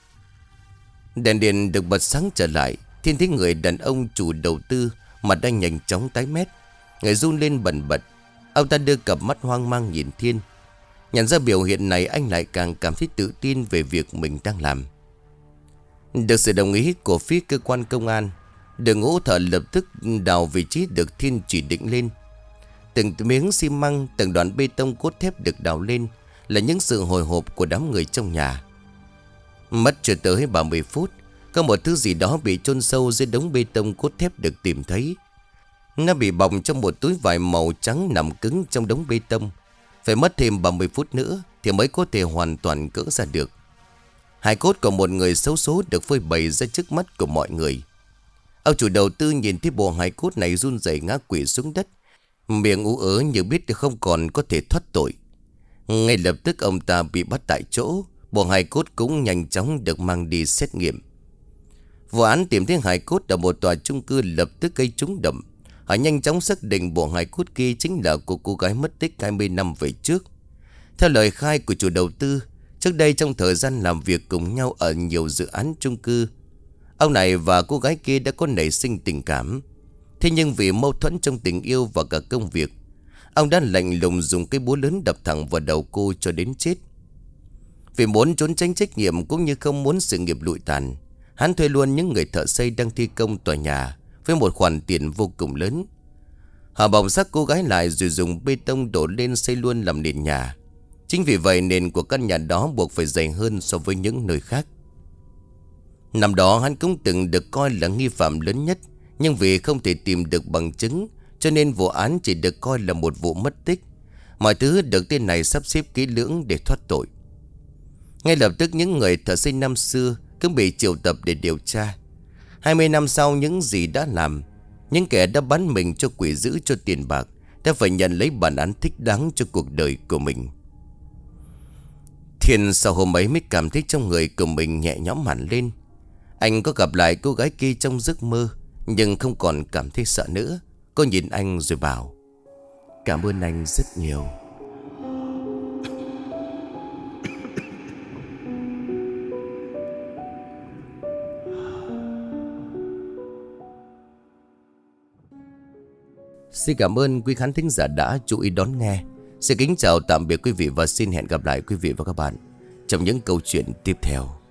Đèn điện được bật sáng trở lại. Thiên thấy người đàn ông chủ đầu tư mặt đang nhanh chóng tái mét, người run lên bần bật. Ông ta đưa cặp mắt hoang mang nhìn Thiên. Nhận ra biểu hiện này, anh lại càng cảm thấy tự tin về việc mình đang làm. Được sự đồng ý của phía cơ quan công an, đội ngũ thợ lập tức đào vị trí được Thiên chỉ định lên. Từng miếng xi măng, từng đoạn bê tông cốt thép được đào lên là những sự hồi hộp của đám người trong nhà. Mất chưa tới 30 phút, có một thứ gì đó bị chôn sâu dưới đống bê tông cốt thép được tìm thấy. Nó bị bọc trong một túi vải màu trắng nằm cứng trong đống bê tông. Phải mất thêm 30 phút nữa thì mới có thể hoàn toàn gỡ ra được. Hài cốt của một người xấu số được phơi bày ra trước mắt của mọi người. Ông chủ đầu tư nhìn thấy bộ hài cốt này run rẩy ngã quỵ xuống đất, miệng ú ớ như biết không còn có thể thoát tội. Ngay lập tức ông ta bị bắt tại chỗ. Bộ hài cốt cũng nhanh chóng được mang đi xét nghiệm. Vụ án tìm thấy hài cốt ở một tòa chung cư lập tức gây trúng động. Họ nhanh chóng xác định bộ hài cốt kia chính là của cô gái mất tích 20 năm về trước. Theo lời khai của chủ đầu tư, trước đây trong thời gian làm việc cùng nhau ở nhiều dự án chung cư, ông này và cô gái kia đã có nảy sinh tình cảm. Thế nhưng vì mâu thuẫn trong tình yêu và cả công việc, ông đã lạnh lùng dùng cây búa lớn đập thẳng vào đầu cô cho đến chết. Vì muốn trốn tránh trách nhiệm cũng như không muốn sự nghiệp lụi tàn, hắn thuê luôn những người thợ xây đang thi công tòa nhà với một khoản tiền vô cùng lớn. Họ bọc xác cô gái lại rồi dùng bê tông đổ lên xây luôn làm nền nhà. Chính vì vậy nền của căn nhà đó buộc phải dày hơn so với những nơi khác. Năm đó hắn cũng từng được coi là nghi phạm lớn nhất, nhưng vì không thể tìm được bằng chứng cho nên vụ án chỉ được coi là một vụ mất tích. Mọi thứ được tên này sắp xếp kỹ lưỡng để thoát tội. Ngay lập tức những người thợ xây năm xưa cũng bị triệu tập để điều tra. 20 năm sau những gì đã làm, những kẻ đã bán mình cho quỷ dữ cho tiền bạc đã phải nhận lấy bản án thích đáng cho cuộc đời của mình. Thiên sau hôm ấy mới cảm thấy trong người của mình nhẹ nhõm hẳn lên. Anh có gặp lại cô gái kia trong giấc mơ, nhưng không còn cảm thấy sợ nữa. Cô nhìn anh rồi bảo: "Cảm ơn anh rất nhiều." Xin cảm ơn quý khán thính giả đã chú ý đón nghe. Xin kính chào tạm biệt quý vị và xin hẹn gặp lại quý vị và các bạn trong những câu chuyện tiếp theo.